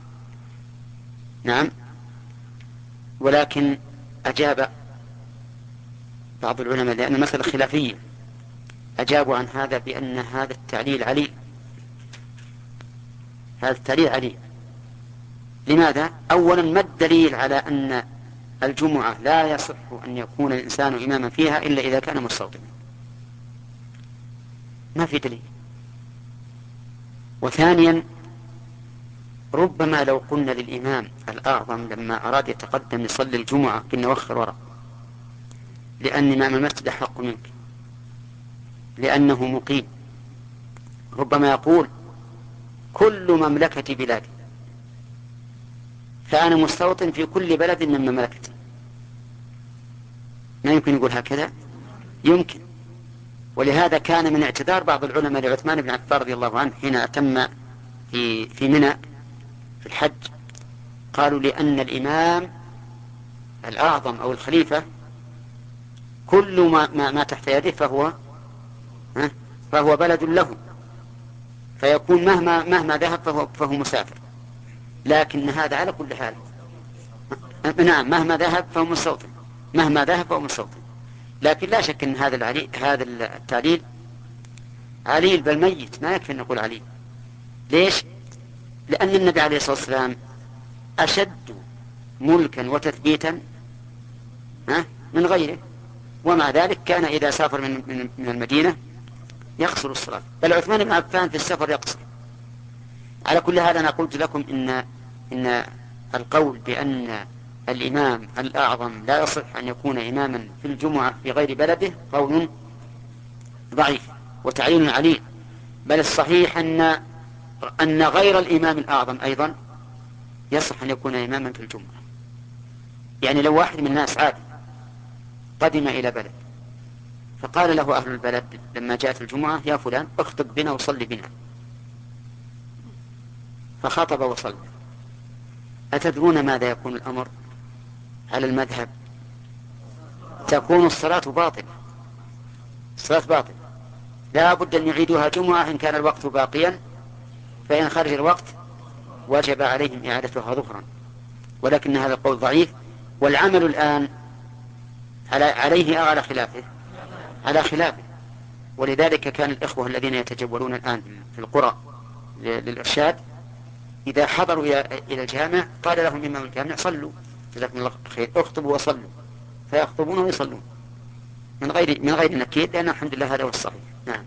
نعم. ولكن أجاب بعض العلماء، لأن المسألة خلافية، أجابوا عن هذا بأن هذا التعليل عليل، هذا التعليل عليل. لماذا؟ أولا، ما الدليل على أن الجمعة لا يصح أن يكون الإنسان إماما فيها إلا إذا كان مستوطنا؟ ما في دليل. وثانيا، ربما لو قلنا للإمام الأعظم لما أراد يتقدم يصلي الجمعة قلنا: وخر وراء، لأن إمام المسجد أحق منك، لأنه مقيم. ربما يقول: كل مملكة بلادي، فأنا مستوطن في كل بلد من مملكتي. ما يمكن يقول هكذا؟ يمكن. ولهذا كان من اعتذار بعض العلماء لعثمان بن عفان رضي الله عنه حين أتم في في منى في الحج، قالوا: لأن الإمام الأعظم أو الخليفة كل ما, ما, ما تحت يده فهو فهو بلد له، فيكون مهما مهما ذهب فهو, فهو مسافر. لكن هذا على كل حال، نعم، مهما ذهب فهو مستوطن، مهما ذهب فهو مستوطن. لكن لا شك أن هذا العليل، هذا التعليل عليل بل ميت، ما يكفي أن نقول عليل. ليش؟ لأن النبي عليه الصلاة والسلام أشد ملكا وتثبيتا من غيره، ومع ذلك كان إذا سافر من, من, من المدينة يقصر الصلاة، بل عثمان بن عفان في السفر يقصر. على كل هذا أنا قلت لكم إن, إن القول بأن الإمام الأعظم لا يصح أن يكون إماما في الجمعة في غير بلده قول ضعيف وتعيين عليه، بل الصحيح أن أن غير الإمام الأعظم أيضا يصح أن يكون إماما في الجمعة. يعني لو واحد من الناس عادي قدم إلى بلد فقال له أهل البلد لما جاءت الجمعة يا فلان اخطب بنا وصلي بنا، فخطب وصلى، أتدرون ماذا يكون الأمر على المذهب؟ تكون الصلاة باطلة، الصلاة باطلة، لا بد أن يعيدوها جمعة إن كان الوقت باقيا، فإن خرج الوقت وجب عليهم إعادتها ظهرا. ولكن هذا القول ضعيف، والعمل الآن عليه أو على خلافه؟ على خلافه. ولذلك كان الإخوة الذين يتجولون الآن في القرى للإرشاد إذا حضروا إلى الجامع قال لهم إمام الجامع صلوا جزاكم الله خير، اخطبوا وصلوا، فيخطبون ويصلون من غير من غير نكير، لأن الحمد لله هذا هو الصحيح. نعم.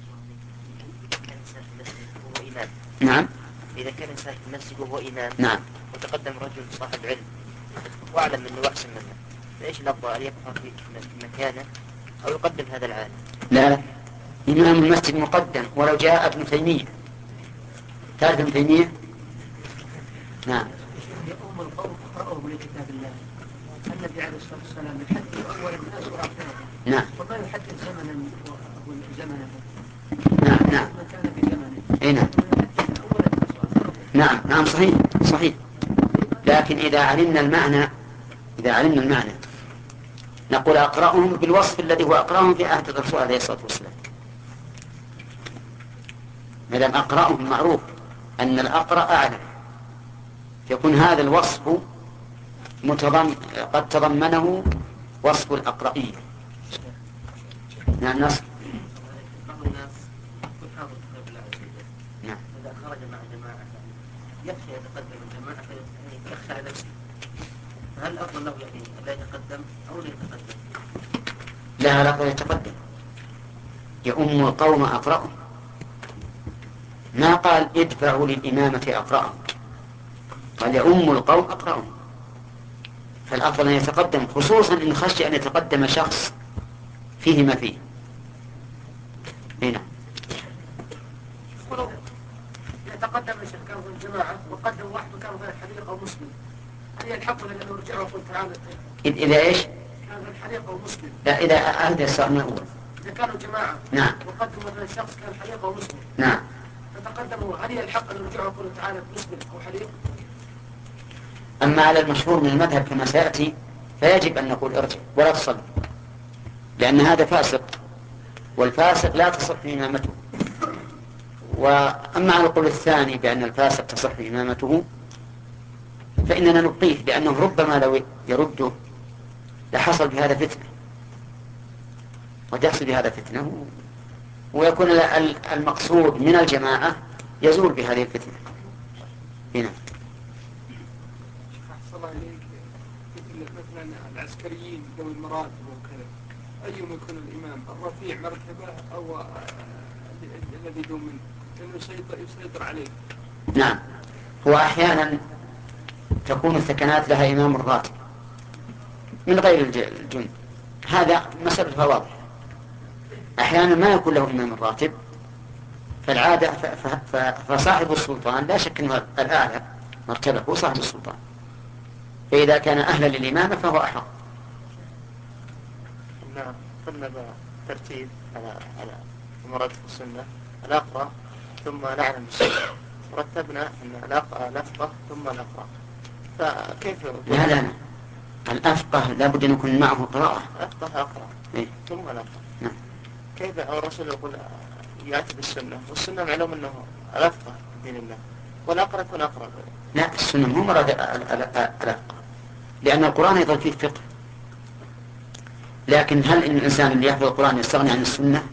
نعم. إذا كان إنسان في المسجد وهو إمام نعم وتقدم رجل صاحب علم وأعلم منه وأحسن منه، فإيش الأفضل، أن يبقى في مكانه أو يقدم هذا العالم؟ لا لا، إمام المسجد مقدم ولو جاء ابن تيمية. تعرف ابن تيمية؟ نعم. يؤم القوم فقرأهم لكتاب الله، النبي عليه الصلاة والسلام يحدث أول الناس وآخرهم. نعم. وما يحدث زمنا وزمنه. نعم نعم. ما كان في زمنه. أي نعم. نعم نعم صحيح صحيح. لكن إذا علمنا المعنى إذا علمنا المعنى نقول أقرأهم بالوصف الذي هو أقرأهم في عهد الرسول عليه الصلاة والسلام. مدام أقرأهم معروف أن الأقرأ أعلم، يكون هذا الوصف متضم... قد تضمنه وصف الأقرئية. نعم نصر. بعض الناس يحافظ كتاب الله عز وجل. نعم. إذا خرج مع جماعة يخشى يتقدم الجماعة فيخشى على نفسه، فهل الأفضل له يعني لا يتقدم أو لا يتقدم؟ لا الأفضل يتقدم، يؤم القوم أقرأهم، ما قال ادفعوا للإمامة أقرأهم، قال يؤم القوم أقرأهم، فالأفضل أن يتقدم، خصوصا إن خشي أن يتقدم شخص فيه ما فيه. هنا يتقدم الشيخ كان في الجماعة وقدم واحد وكان غير حليق أو مسلم، هل يلحق لأنه رجع وقل تعالى؟ إذا إيش؟ كان غير حليق أو مسلم. لا إذا أهدى السؤال من الأول. إذا كانوا جماعة. نعم. وقدموا مثلا شخص كان حليق أو مسلم. نعم. فتقدموا، هل يلحق أن يرجعوا وقل تعالى مسلم أو حليق؟ أما على المشهور من المذهب كما سيأتي فيجب أن نقول ارجع ولا تصل، لأن هذا فاسق، والفاسق لا تصح إمامته. وأما على القول الثاني بأن الفاسق تصح إمامته فإننا نبقيه، لأنه ربما لو يرده لحصل بهذا فتنة، قد يحصل بهذا فتنة ويكون المقصود من الجماعة يزول بهذه الفتنة. هنا الله عليك، مثلا العسكريين ذوي المراتب وكذا، أيهم يكون الإمام، الرفيع مرتبة أو الذي دون منه، لأنه يسيطر, يسيطر عليه؟ نعم. هو أحيانا تكون السكنات لها إمام راتب من غير الجند، هذا مسألة واضحة. أحيانا ما يكون له إمام راتب، فالعادة فصاحب السلطان لا شك أنه الأعلى مرتبة هو صاحب السلطان، فإذا كان أهلا للإمامة فهو أحق. نعم. قلنا ترتيب على على مراتب السنة، الأقرأ ثم نعلم السنة، رتبنا أن الأفقه ثم الأقرأ، فكيف؟ لا لا الأفقه لا بد أن يكون معه قراءة. أفقه أقرأ إيه؟ ثم الأقرأ. نعم. كيف الرسول يقول يأتي بالسنة، والسنة معلوم أنه الأفقه دين الله، والأقرأ يكون أقرأ. لا السنة مو مراد الأفقه، لأن القرآن أيضا فيه فقه، لكن هل إن الإنسان اللي يحفظ القرآن يستغني عن السنة؟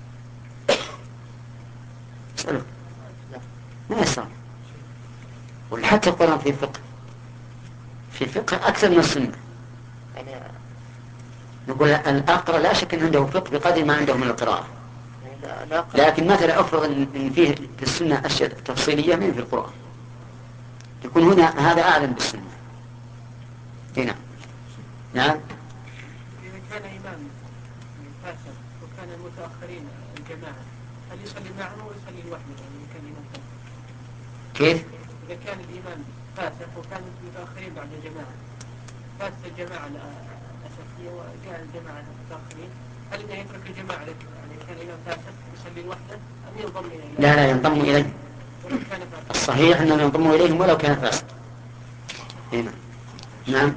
اسأله. ما يستغني. وحتى القرآن فيه فقه، في فقه أكثر من السنة. يعني نقول الأقرأ لا شك أن عنده فقه بقدر ما عنده من القراءة، لكن مثلا أفرض أن فيه في السنة أشياء تفصيلية من في القرآن، يكون هنا هذا أعلم بالسنة. هنا نعم. إذا كان إمام فاسد وكان المتأخرين الجماعة، هل يصلي معهم أو يصلي لوحده يعني كان إمام فاسد؟ كيف؟ إذا كان الإمام فاسد وكان المتأخرين بعد الجماعة، فاتت الجماعة الأساسية وجاء الجماعة المتأخرين، هل إنه يترك الجماعة يعني كان الإمام فاسد يصلي لوحده أم ينضم إليه؟ لا لا ينضم إليه. الصحيح أنه ينضم إليهم ولو كان فاسد. هنا نعم.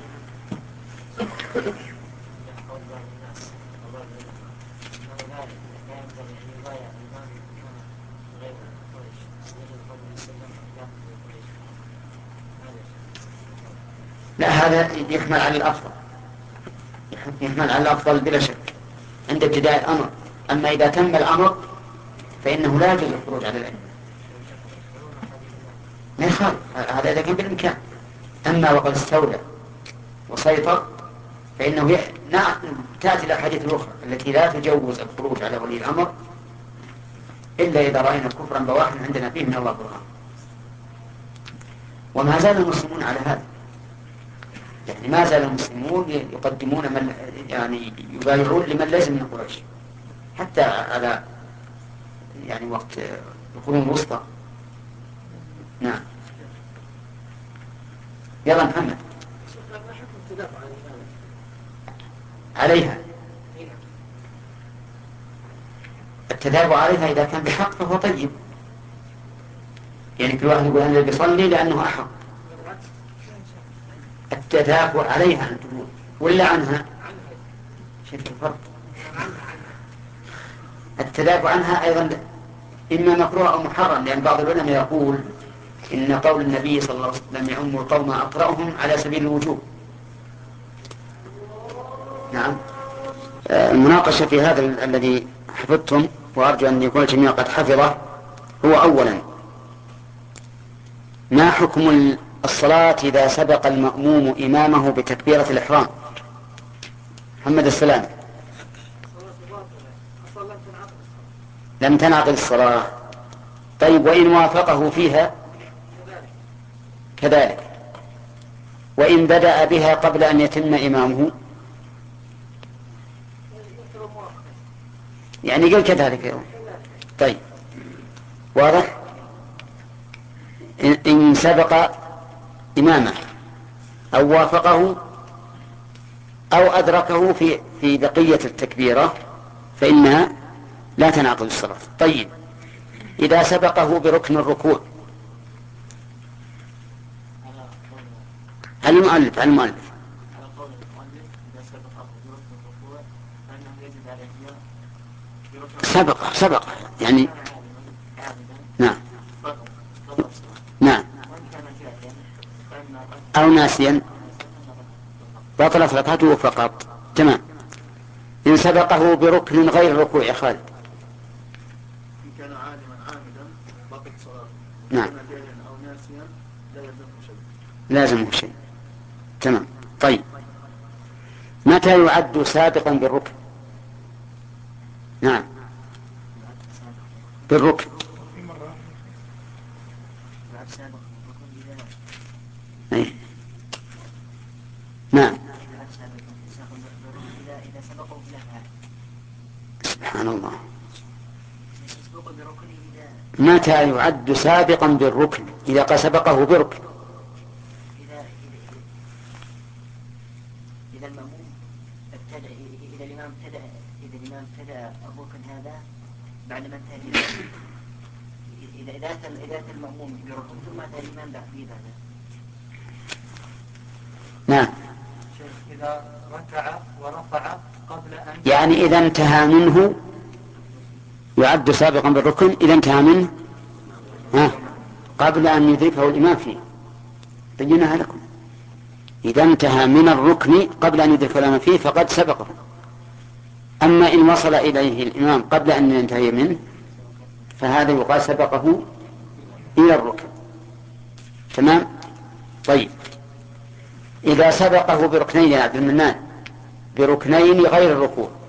لا هذا يحمل على الأفضل، يحمل على الأفضل بلا شك عند ابتداء الأمر. أما إذا تم الأمر فإنه لا يجوز الخروج على العلم، ما يخالف هذا إذا كان بالإمكان. أما وقد استولى وسيطر فإنه يح... نعم تأتي الأحاديث الأخرى التي لا تجوز الخروج على ولي الأمر إلا إذا رأينا كفرا بواحا عندنا فيه من الله برهان. وما زال المسلمون على هذا، يعني ما زال المسلمون يقدمون من يعني يبايعون لمن لازم من قريش حتى على يعني وقت القرون الوسطى. نعم. يلا محمد. عليها التدافع عليها إذا كان بحق فهو طيب، يعني كل واحد يقول أنا بيصلي لأنه أحق. التدافع عليها أن تقول ولا عنها؟ شوف الفرق. التدافع عنها أيضا إما مكروه أو محرم، لأن بعض العلماء يقول إن قول النبي صلى الله عليه وسلم يعم القوم أقرأهم على سبيل الوجوب. نعم. المناقشة في هذا الذي حفظتم وأرجو أن يكون الجميع قد حفظه هو أولا ما حكم الصلاة إذا سبق المأموم إمامه بتكبيرة الإحرام؟ محمد السلام. لم تنعقد الصلاة. طيب وإن وافقه فيها كذلك، وإن بدأ بها قبل أن يتم إمامه يعني قل كذلك. طيب واضح. إن سبق إمامه أو وافقه أو أدركه في في بقية التكبيرة فإنها لا تنعقد الصلاة. طيب إذا سبقه بركن الركوع، هل المؤلف هل المؤلف سبق سبق يعني نعم نعم أو ناسيا بطلت ركعته فقط. تمام. إن سبقه بركن غير الركوع يا خالد. إن كان عالما عامدا بطلت صلاته. نعم. كان جاهلا أو ناسيا لا يلزمه شيء. لازمه شيء. تمام. طيب متى يعد سابقا بالركن؟ نعم بالركن. أي. نعم. سبحان الله. متى يعد سابقا بالركن؟ إذا قد سبقه بركن. إذا المأموم ابتدأ إذا الإمام ابتدأ إذا الإمام ابتدأ الركن هذا بعد ما انتهى إذا إذا أتى إذا أتى المأموم بركن ثم أتى الإمام بعد هذا. نعم. إذا ركع ورفع قبل أن يعني إذا انتهى منه يعد سابقا بالركن إذا انتهى منه ها قبل أن يدركه الإمام فيه. بيناها لكم. إذا انتهى من الركن قبل أن يدركه الإمام فيه فقد سبقه. أما إن وصل إليه الإمام قبل أن ينتهي منه فهذا يقال سبقه إلى الركن. تمام. طيب إذا سبقه بركنين يا عبد المنان بركنين غير الركوع